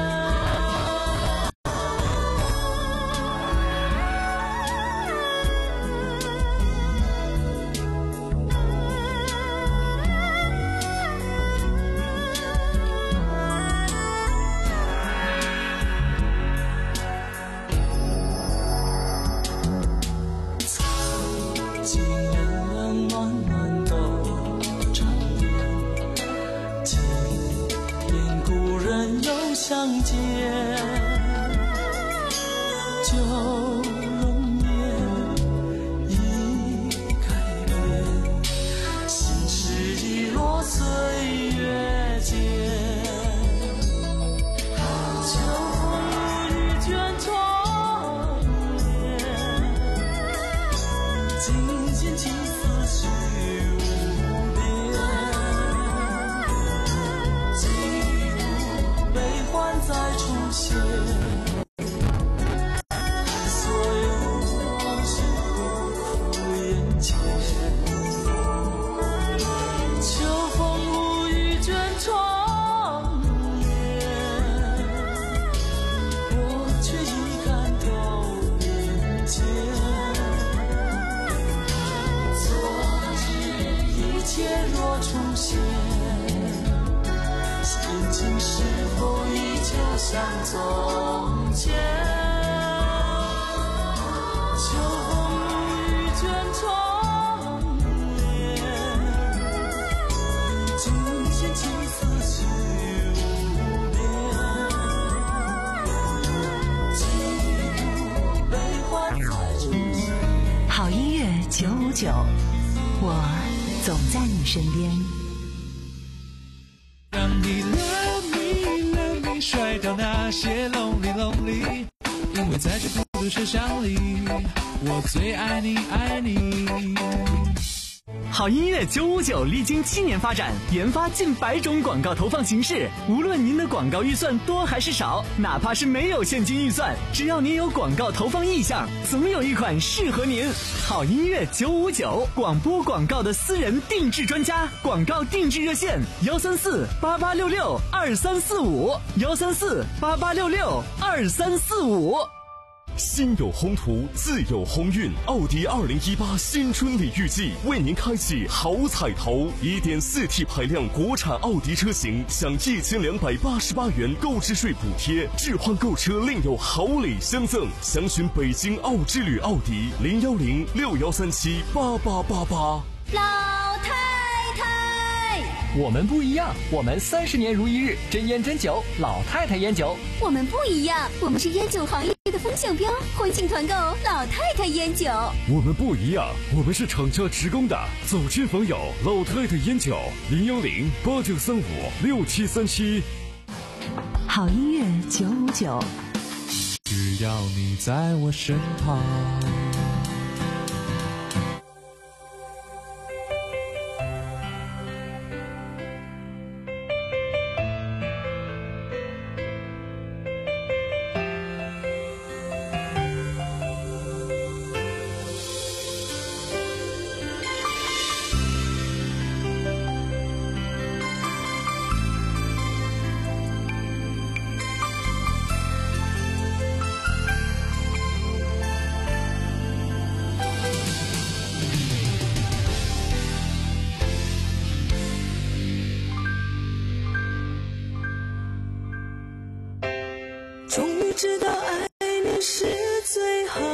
相见，旧容颜已改变，心事已落岁月间，秋风无意卷窗帘，尽牵起思绪无边，悲欢再重现，所有往事不复眼前，秋风无意卷窗帘，我却已看透变迁，昨日一切若重现，心情是否依旧像从前？秋风无意卷窗帘，尽牵起思绪无边，几度悲欢再重现。 好音乐九五九，我总在你身边。 让你 love me love me 甩掉那些 lonely lonely， 因为在这孤独车厢里，我最爱你爱你。 好音乐九五九历经七年发展，研发近百种广告投放形式。无论您的广告预算多还是少，哪怕是没有现金预算，只要您有广告投放意向，总有一款适合您。好音乐九五九，广播广告的私人定制专家，广告定制热线：幺三四八八六六二三四五，幺三四八八六六二三四五。 心有宏图，自有鸿运。奥迪二零一八新春礼遇季为您开启好彩头， 一点四 T 排量国产奥迪车型享一千两百八十八元购置税补贴，置换购车另有好礼相赠。详询北京奥之旅奥迪零幺零六幺三七八八八八。 老太太， 我们不一样，我们三十年如一日，真烟真酒，老太太烟酒。 我们不一样，我们是烟酒行业的风向标，婚庆团购老太太烟酒。 我们不一样，我们是厂家职工的，走亲访友老太太烟酒零幺零八九三五六七三七。 好音乐九五九， 只要你在我身旁。 知道爱你是最好，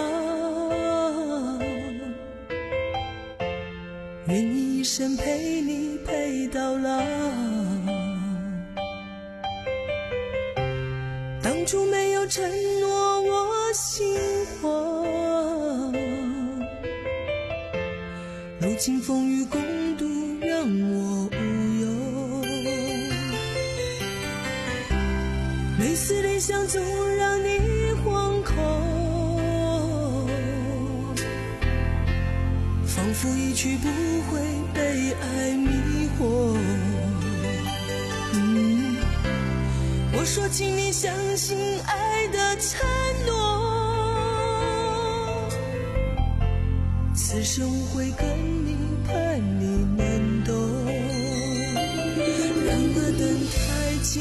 愿意一生陪你陪到老。当初没有承诺我心慌，如今风雨共度让我无忧。每次理想总让你惶恐，仿佛一去不会被爱迷惑。嗯，我说请你相信爱的承诺，此生我会跟你盼你能懂。然而等太久，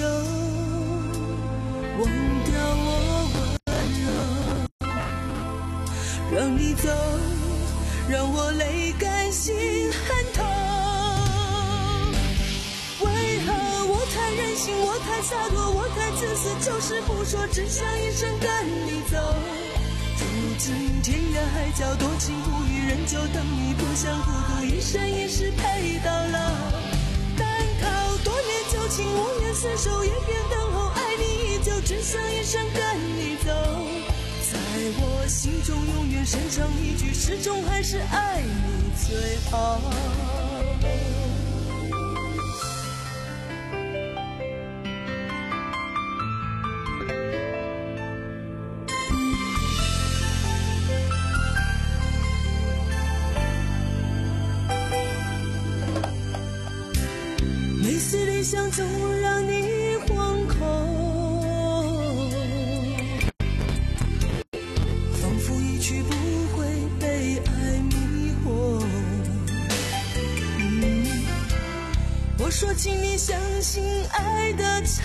忘掉我温柔，让你走，让我泪干心很痛。为何我太任性，我太洒脱，我太自私，就是不说，只想一生跟你走。如今天涯海角，多情不渝，仍旧等你，不想孤独，一生一世陪到老。单靠多年旧情，无言厮守，也愿等候，爱你依旧，只想一生跟你走。在我心中永远深藏一句，始终还是爱你最好。每次理想总让你惶恐，仿佛一去不会被爱迷惑。嗯，我说请你相信爱的承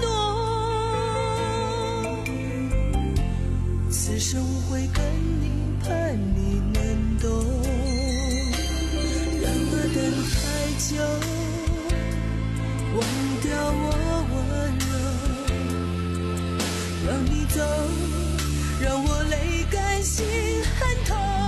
诺，此生我会跟你盼你能懂。然而等太久，忘掉我温柔，让你走，让我泪干心很痛。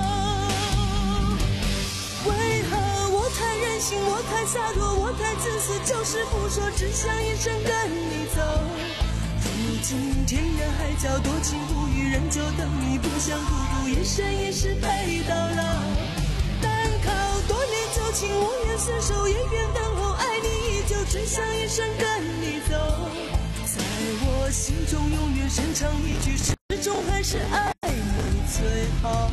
为何我太任性，我太洒脱，我太自私，就是不说，只想一生跟你走。如今天涯海角，多情不渝，仍旧等你，不想孤独，一生一世陪到老。单靠多年旧情，无言厮守，也愿等候，爱你依旧，只想一生跟你走。在我心中永远深藏一句，始终还是爱你最好。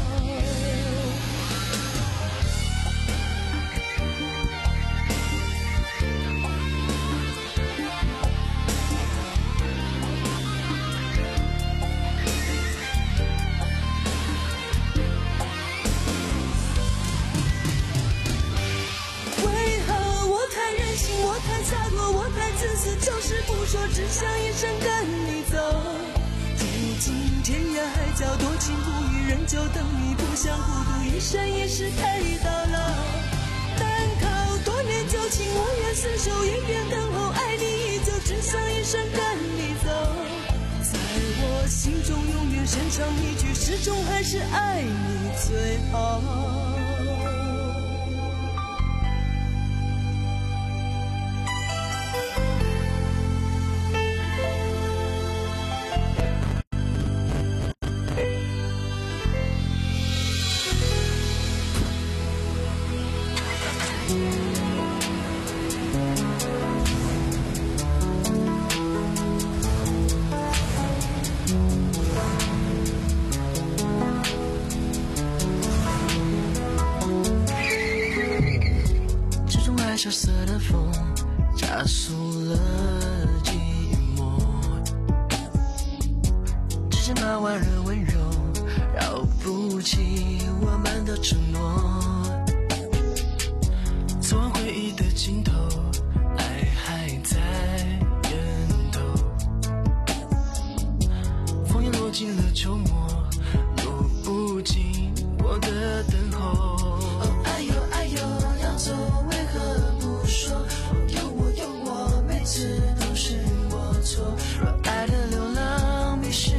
我太洒脱，我太自私，就是不说，只想一生跟你走。如今天涯海角，多情不渝，仍旧等你，不想孤独，一生一世陪到老。单靠多年旧情，无言厮守，也愿等候，爱你依旧，只想一生跟你走。在我心中永远深藏一句，始终还是爱你最好。 萧瑟的风加速了寂寞，之前那晚热温柔绕不起我们的承诺，昨晚回忆的尽头，爱还在源头，枫叶落进了秋末，落不尽我的等候。哦，爱哟爱哟要走为何不说？有我有我，每次都是我错。若爱的流浪迷失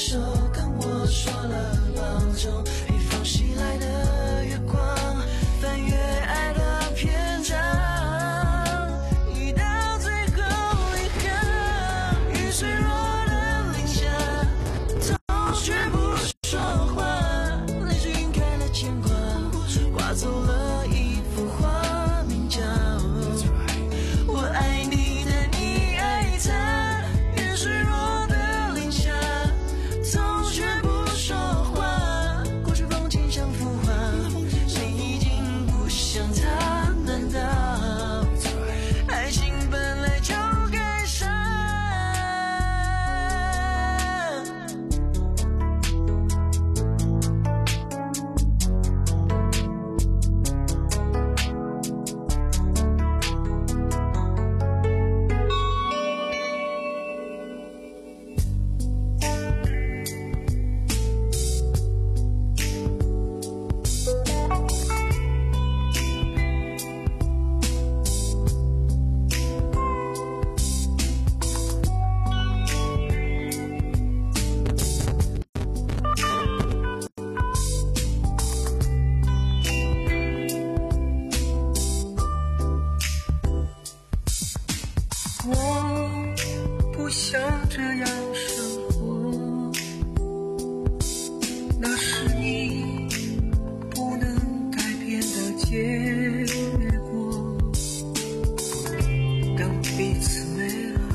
手跟我说了保重，被风袭来的月光翻越爱的篇章，一到最后一刻，雨水落的零下，头却不说话，泪水晕开了牵挂，刮走了一幅画名叫我爱你的你爱他，雨水落的零下，头却不说话，过去风景像幅画，谁已经不像他，难道爱情本来就该伤？我不想这样生活，那是你不能改变的结果。当彼此没了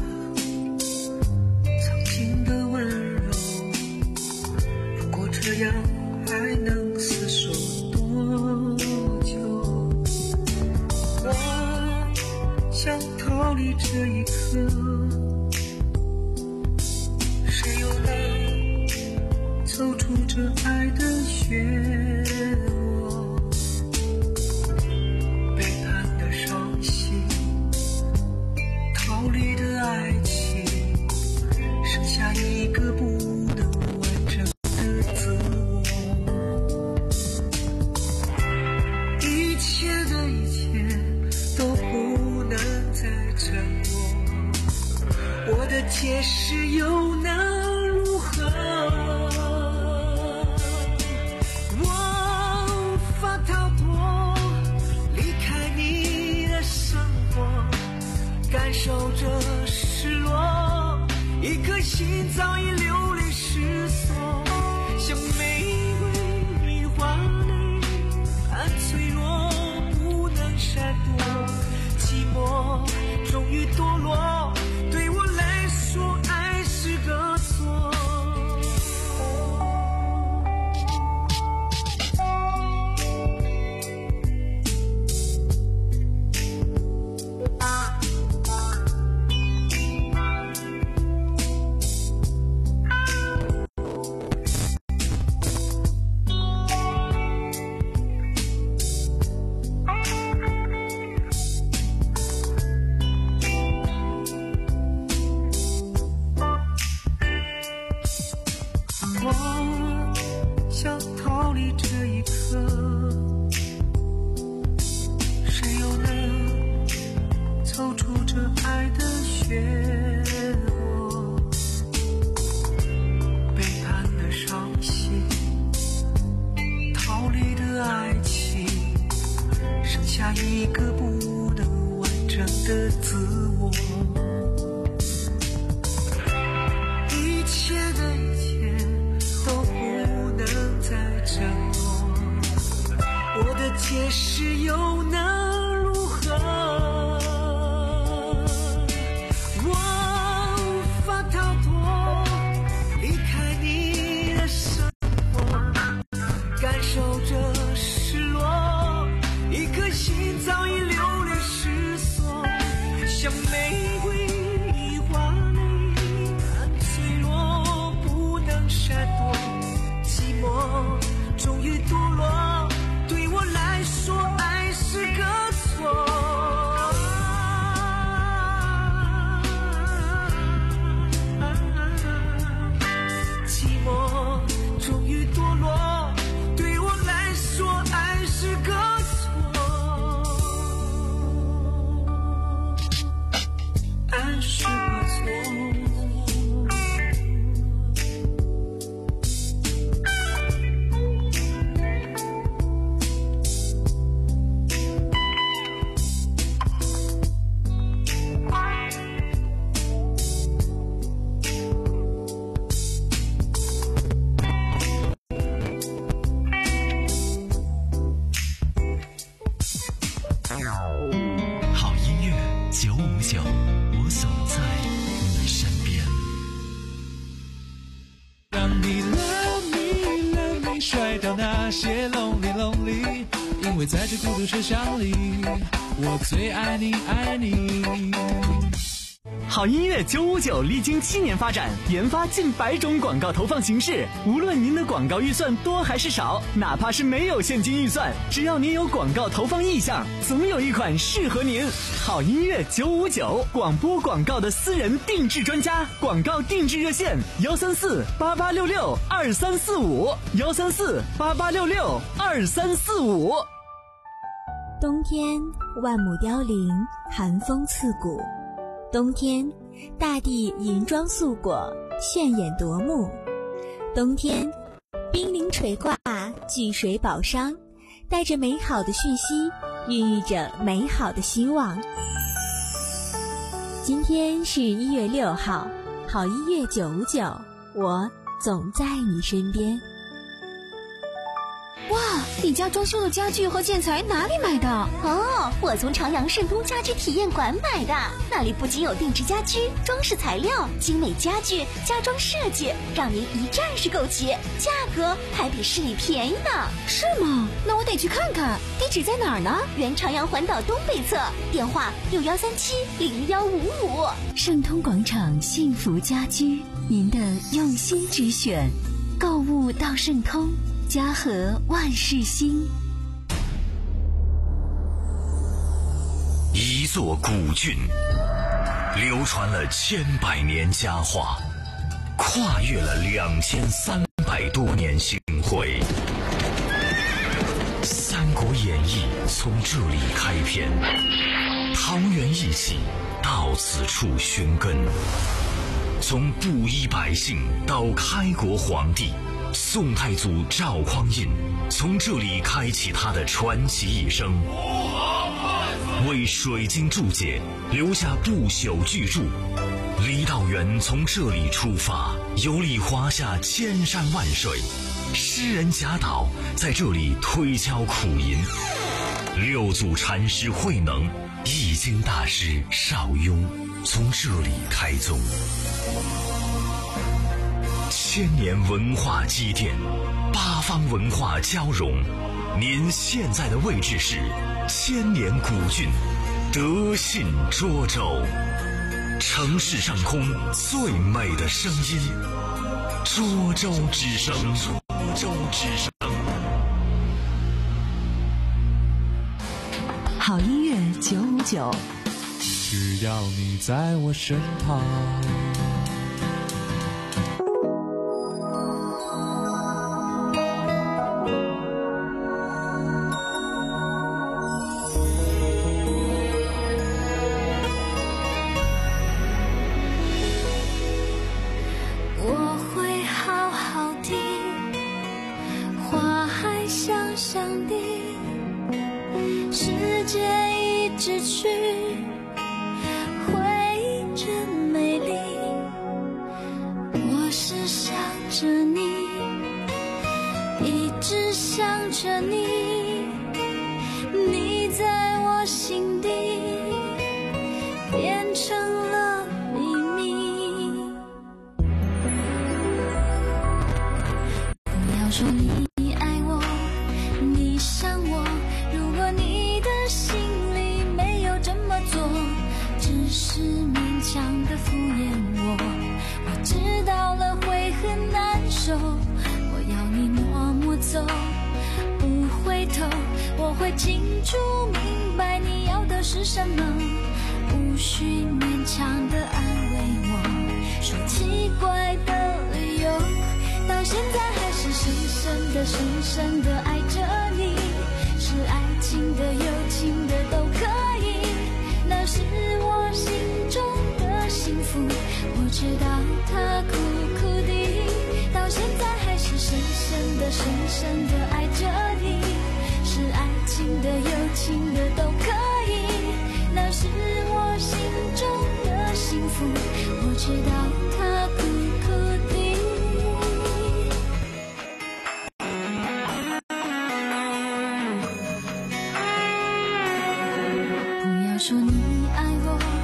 曾经的温柔，如果这样还能厮守多久？我想逃离这一刻，谁又能走出这爱的漩涡？背叛的伤心，逃离的爱情，剩下一个不能完整的自我。一切的一切都不能再沉默，我的解释又能如何？我无法逃脱离开你的生活，感受着失落，一颗心早已流离失所，像玫瑰樱花泪，很脆弱不能闪躲，寂寞终于堕落，对我来说爱是个错。我想逃离这一刻，谁又能走出这爱的漩涡？背叛的伤心，逃离的爱情，剩下一个不能完整的自我。一切的一切都不能再承诺，我的解释又能如何？我无法逃脱离开你的生活，感受着失落，一颗心早已流离失所，像玫瑰樱花泪，很脆弱不能闪躲，寂寞终于堕落，对我来说爱是让你 love me love me 甩掉那些 lonely lonely， 因为在这孤独车厢里，我最爱你爱你。 好音乐九五九历经七年发展，研发近百种广告投放形式。无论您的广告预算多还是少，哪怕是没有现金预算，只要您有广告投放意向，总有一款适合您。好音乐九五九，广播广告的私人定制专家，广告定制热线幺三四八八六六二三四五幺三四八八六六二三四五。 冬天万木凋零，寒风刺骨。冬天，大地银装素裹，炫眼夺目。冬天，冰凌垂挂，巨水宝商，带着美好的讯息，孕育着美好的希望。今天是一月六号，好音乐九五九，我总在你身边。 哇，你家装修的家具和建材哪里买的？ 哦，我从长阳盛通家居体验馆买的，那里不仅有定制家居、装饰材料、精美家具、家装设计，让您一站式购齐，价格还比市里便宜呢。 是吗？那我得去看看。地址在哪儿呢？ 原长阳环岛东北侧，电话六幺三七零幺五五。 盛通广场幸福家居，您的用心之选，购物到盛通。家和万事兴。 一座古郡，流传了千百年佳话，跨越了两千三百多年星辉。《三国演义》从这里开篇，桃园义气到此处寻根。从布衣百姓到开国皇帝，宋太祖赵匡胤从这里开启他的传奇一生，为水晶注解留下不朽巨著。李道元从这里出发，游历华夏千山万水，诗人贾岛在这里推敲苦吟，六祖禅师慧能、易经大师邵雍从这里开宗。千年文化积淀，八方文化交融。您现在的位置是千年古郡德信涿州，城市上空最美的声音，涿州之声。涿州之声。 好音乐九五九， 只要你在我身旁。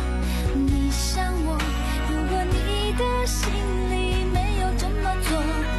你想我，如果你的心里没有这么做。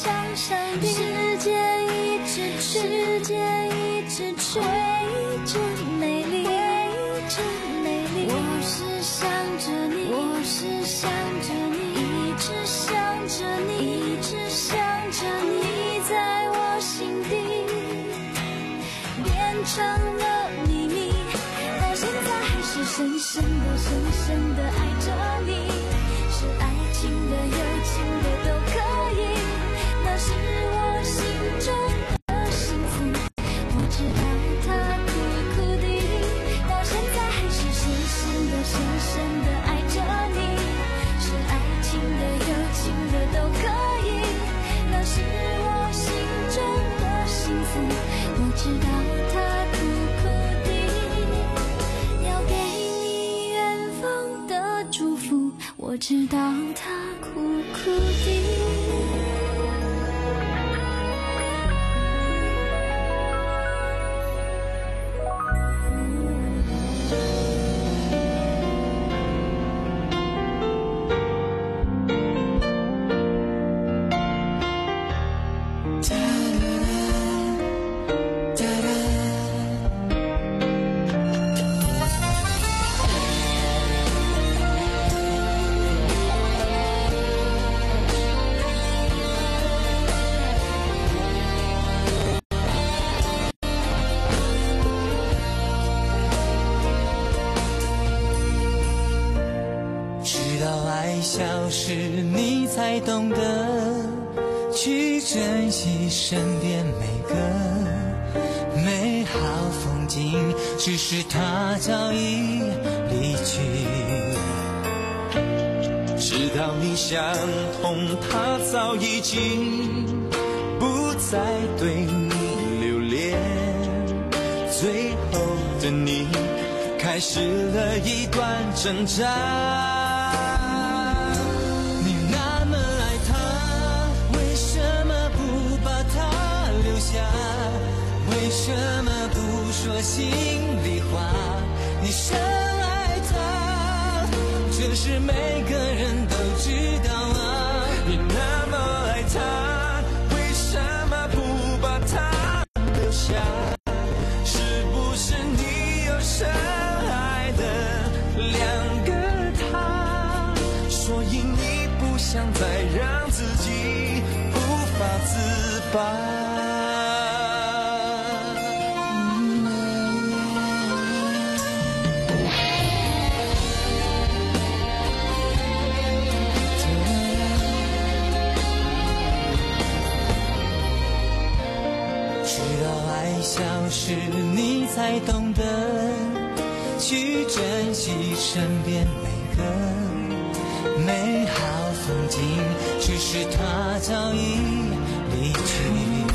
向山顶，时间一直时间一直追着美丽，追着美丽。我是想着你，我是想着你，一直想着你，一直想着你，在我心底变成了秘密，到现在还是深深的深深的爱着你，是爱情的有情的都可以，那是我心中的幸福，我知道它苦苦的，到现在还是深深的深深的爱着你，是爱情的有情的都可以，那是我心中的幸福，我知道它苦苦的，要给你远方的祝福，我知道它苦苦的。 消失，你才懂得去珍惜身边每个美好风景，只是它早已离去。直到你想通，它早已经不再对你留恋。最后的你开始了一段挣扎。为什么不说心里话？你深爱他，这是每个人都知道啊。你那么爱他，为什么不把他留下？是不是你有深爱的两个他？所以你不想再让自己无法自拔。消失，你才懂得去珍惜身边每个美好风景，只是它早已离去。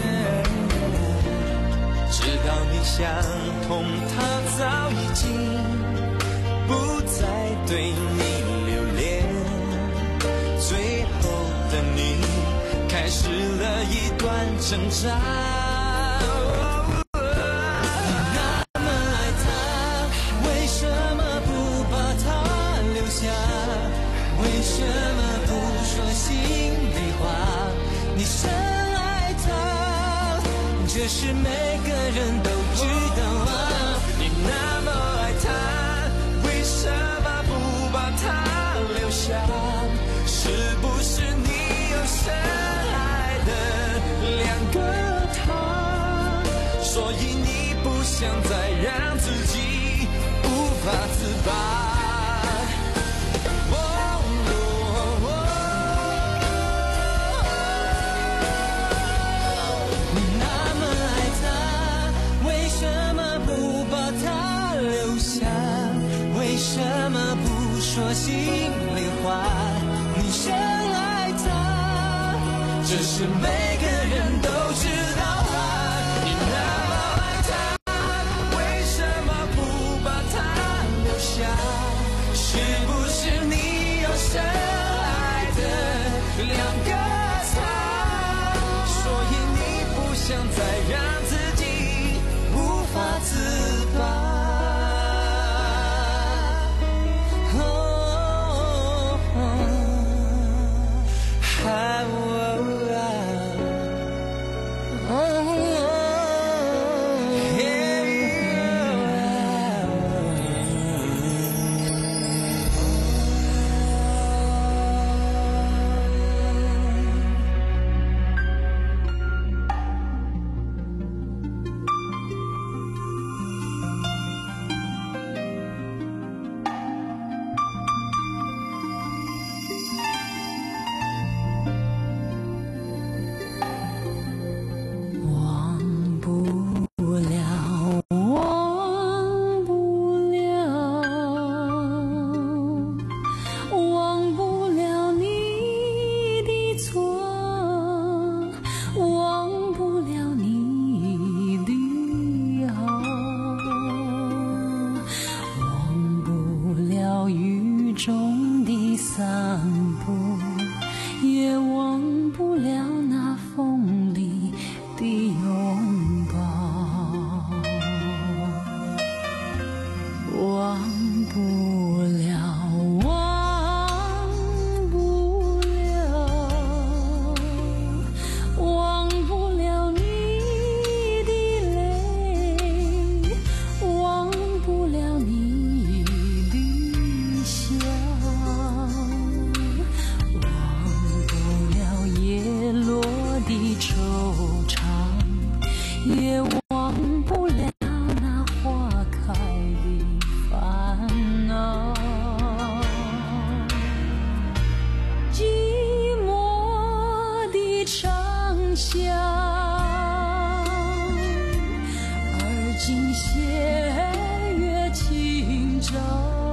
直到你想通，它早已经不再对你留恋。最后的你开始了一段挣扎。为什么不说心里话？你深爱他，这是每个人都知道啊。你那么爱他，为什么不把他留下？是不是你有深爱的两个他？所以你不想再让自己无法自拔。为什么不说心里话？你深爱他，这是每个人都知道啊。你那么爱他，为什么不把他留下？是不是你有深爱的两个他？所以你不想再让自己无法自拔。 香，而今斜月轻舟。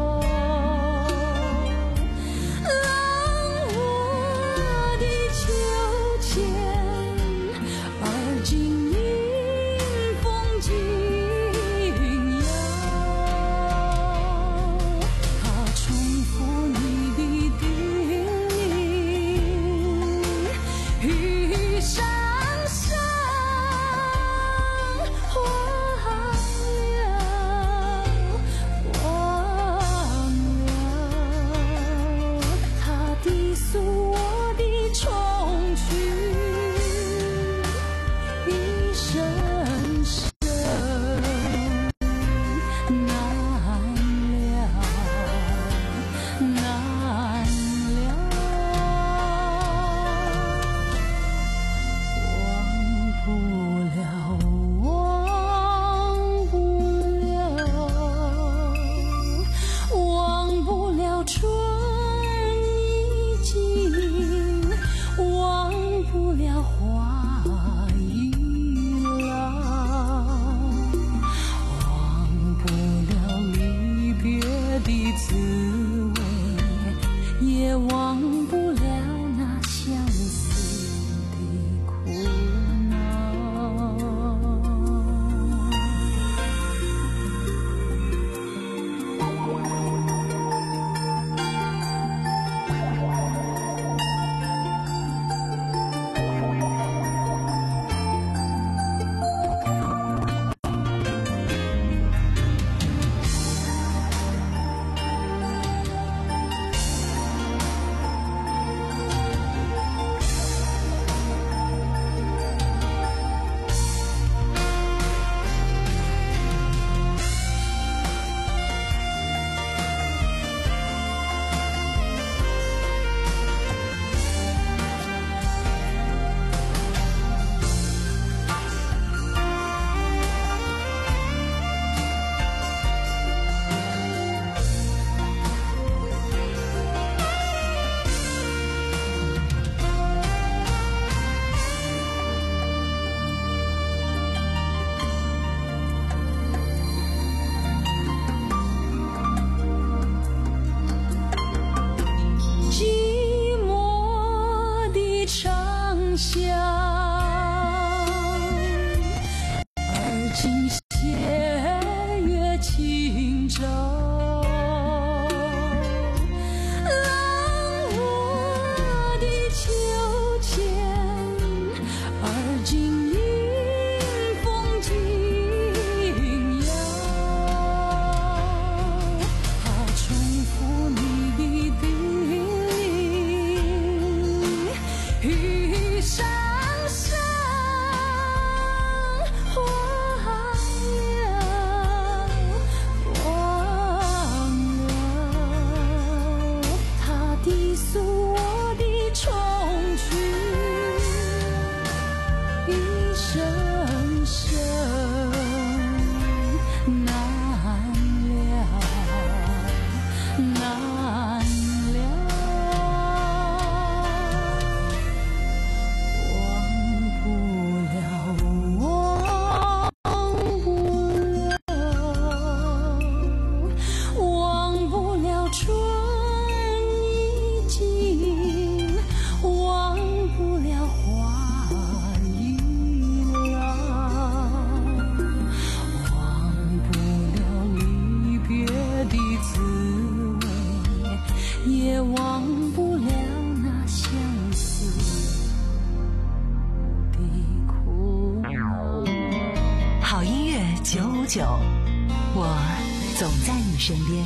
我总在你身边。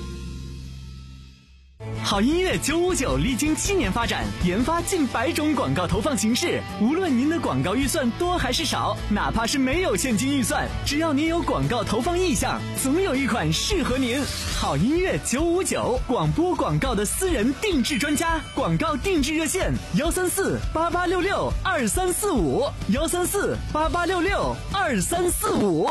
好音乐九五九历经七年发展，研发近百种广告投放形式。无论您的广告预算多还是少，哪怕是没有现金预算，只要您有广告投放意向，总有一款适合您。好音乐九五九，广播广告的私人定制专家，广告定制热线：幺三四八八六六二三四五，幺三四八八六六二三四五。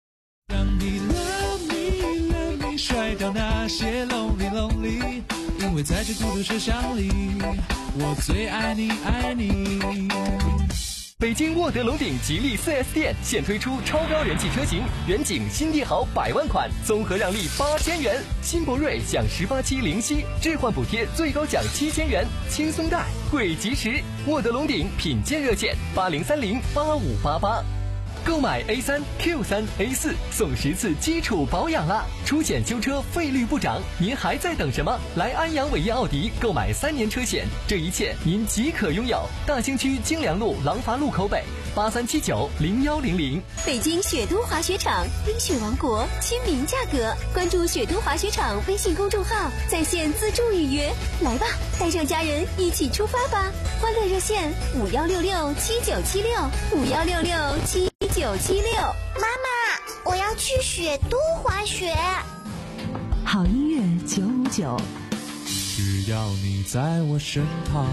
让你 love me love me 甩掉那些 lonely lonely，因为在这孤独车厢里，我最爱你爱你。 北京沃德龙鼎吉利 四 S 店现推出超标人气车型远景新帝豪百万款，综合让利八千元；新博瑞享十八期零息置换补贴，最高奖七千元，轻松贷贵及时。沃德龙鼎品鉴热线八零三零八五八八。购买 A 三 Q 三 A 四送十次基础保养啦！出险修车费率不涨，您还在等什么？来安阳伟业奥迪购买三年车险，这一切您即可拥有。大兴区京良路廊坊路口北八三七九零幺零零。 北京雪都滑雪场，冰雪王国，亲民价格。关注雪都滑雪场微信公众号，在线自助预约。来吧，带上家人一起出发吧！欢乐热线五幺六六七九七六五幺六六七九七六。 妈妈，我要去雪都滑雪。 好音乐九五九， 只要你在我身旁。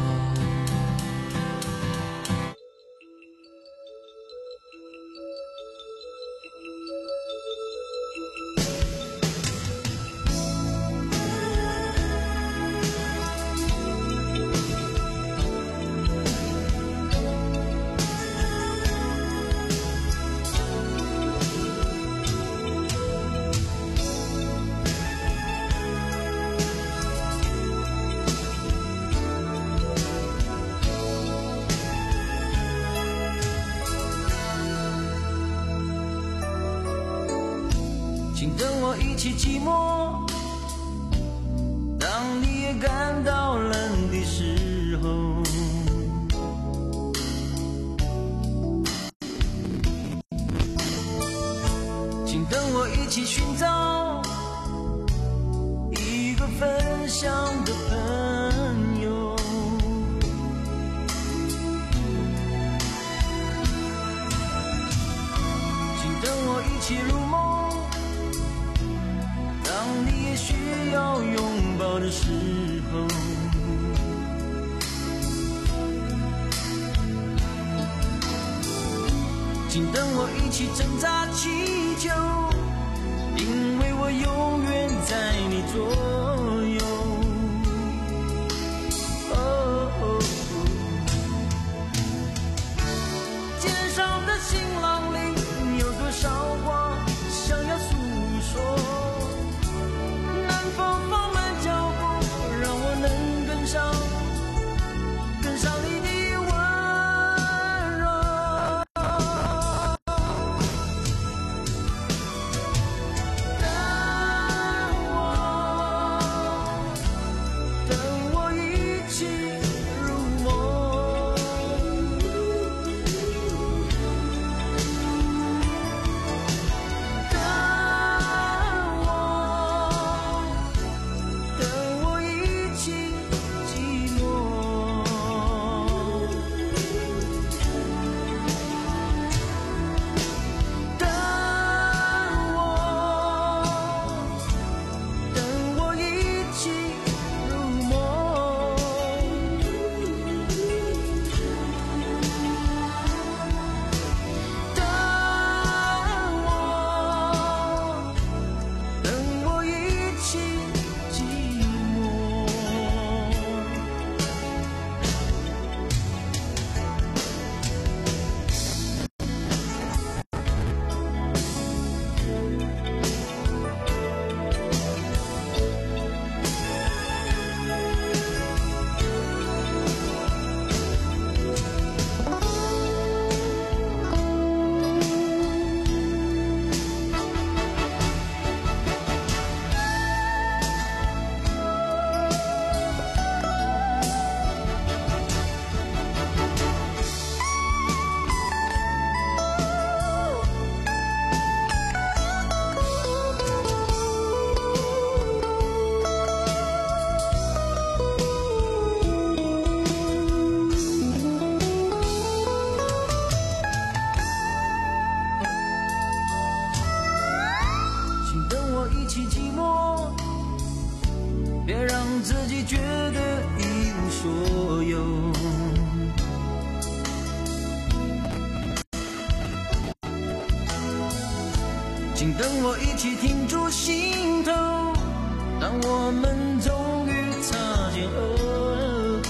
请跟我一起寂寞，当你也感到冷的时候，请跟我一起寻找一个分享的朋友，请跟我一起入梦，当你也需要拥抱的时候，请等我一起挣扎祈求，因为我永远在你左右。哦哦哦，肩上的行囊里有多少话想要诉说，放放慢脚步，让我能跟上，跟上你的温柔。等我，等我一起入梦。等我。等我一起寂寞，等我，等我一起入梦，等我，等我一起寂寞。请等我一起寂寞，别让自己觉得一无所有。请等我一起停住心头，当我们终于擦肩而过。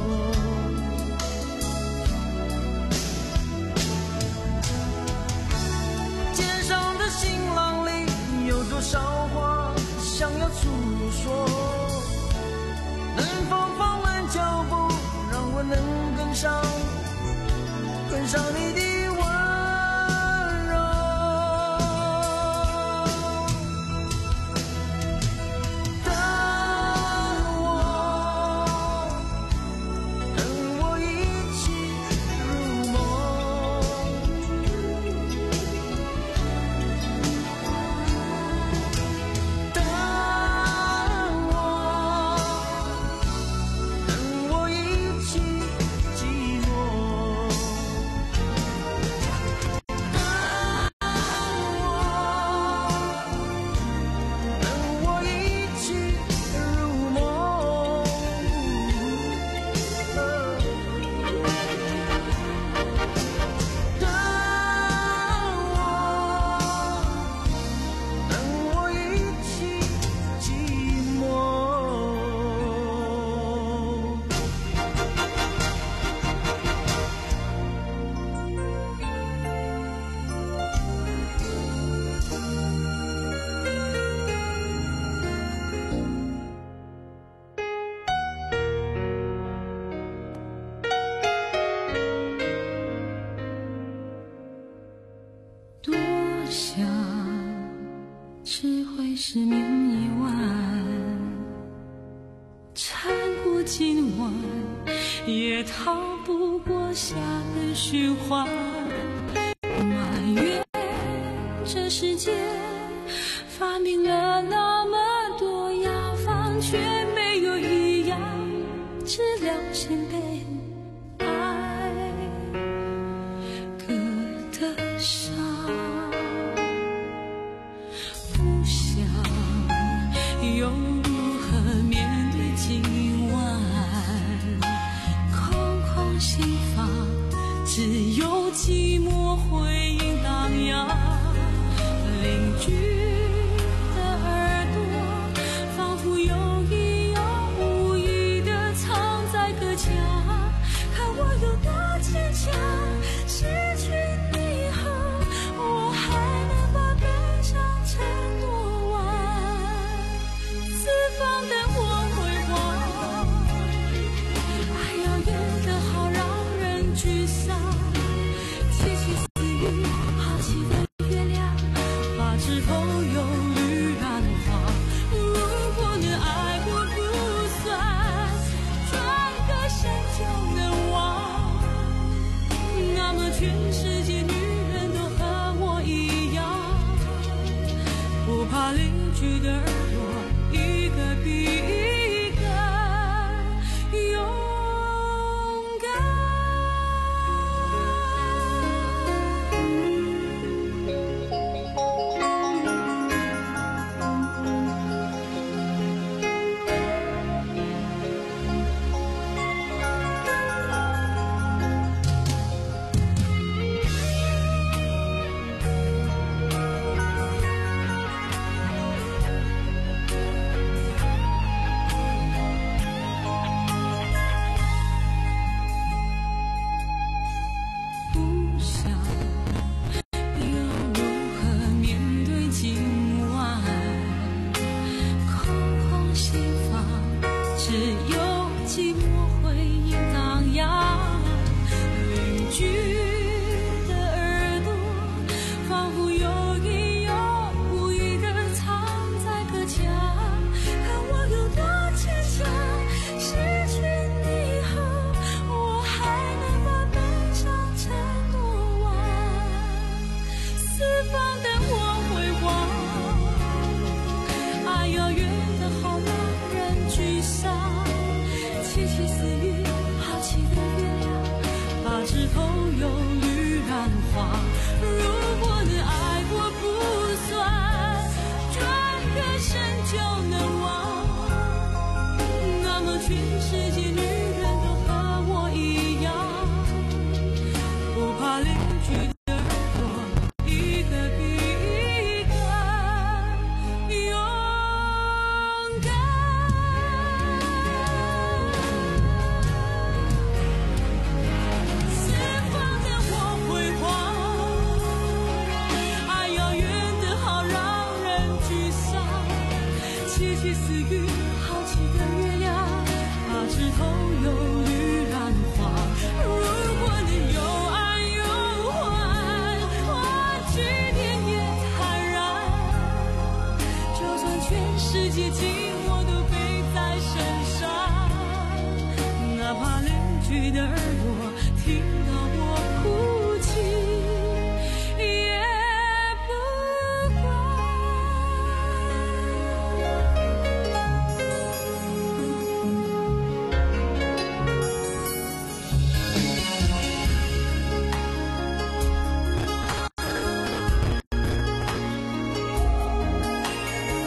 肩上的行囊里有多少话想要诉说，能否放慢脚步，让我能跟上跟上你的温柔。等我，等我一起入梦。等我，等我一起寂寞。 多想只会失眠一晚，缠过今晚，也逃不过下的循环。埋怨这世界发明了那么多药方，却没有一样治疗心被爱割的伤。不想又如何面对今晚，空空心房，只有寂寞回音荡漾。邻居的耳朵仿佛有意有无意地藏在隔墙，看我有多坚强，失去你以后，我还能把悲伤撑多晚。四方灯火辉煌，爱遥远的好让人沮丧，窃窃私语，好奇的月亮，把枝头有绿染黄。如果能爱过不算，转个身就能忘，那么全世界女人都和我一样，不怕邻居的耳朵一个比一个勇敢。不想又如何面对今晚，空空心房，只有寂寞回音荡漾。邻居的耳朵仿佛有意有无意地藏在隔墙，看我有多坚强，失去你以后，我还能把悲伤撑多晚。四方灯火辉煌，爱遥远的好让人沮丧，窃窃私语，好奇的月亮，把枝头有绿染黄。如果能爱过不算，转个身就能忘，那么全世界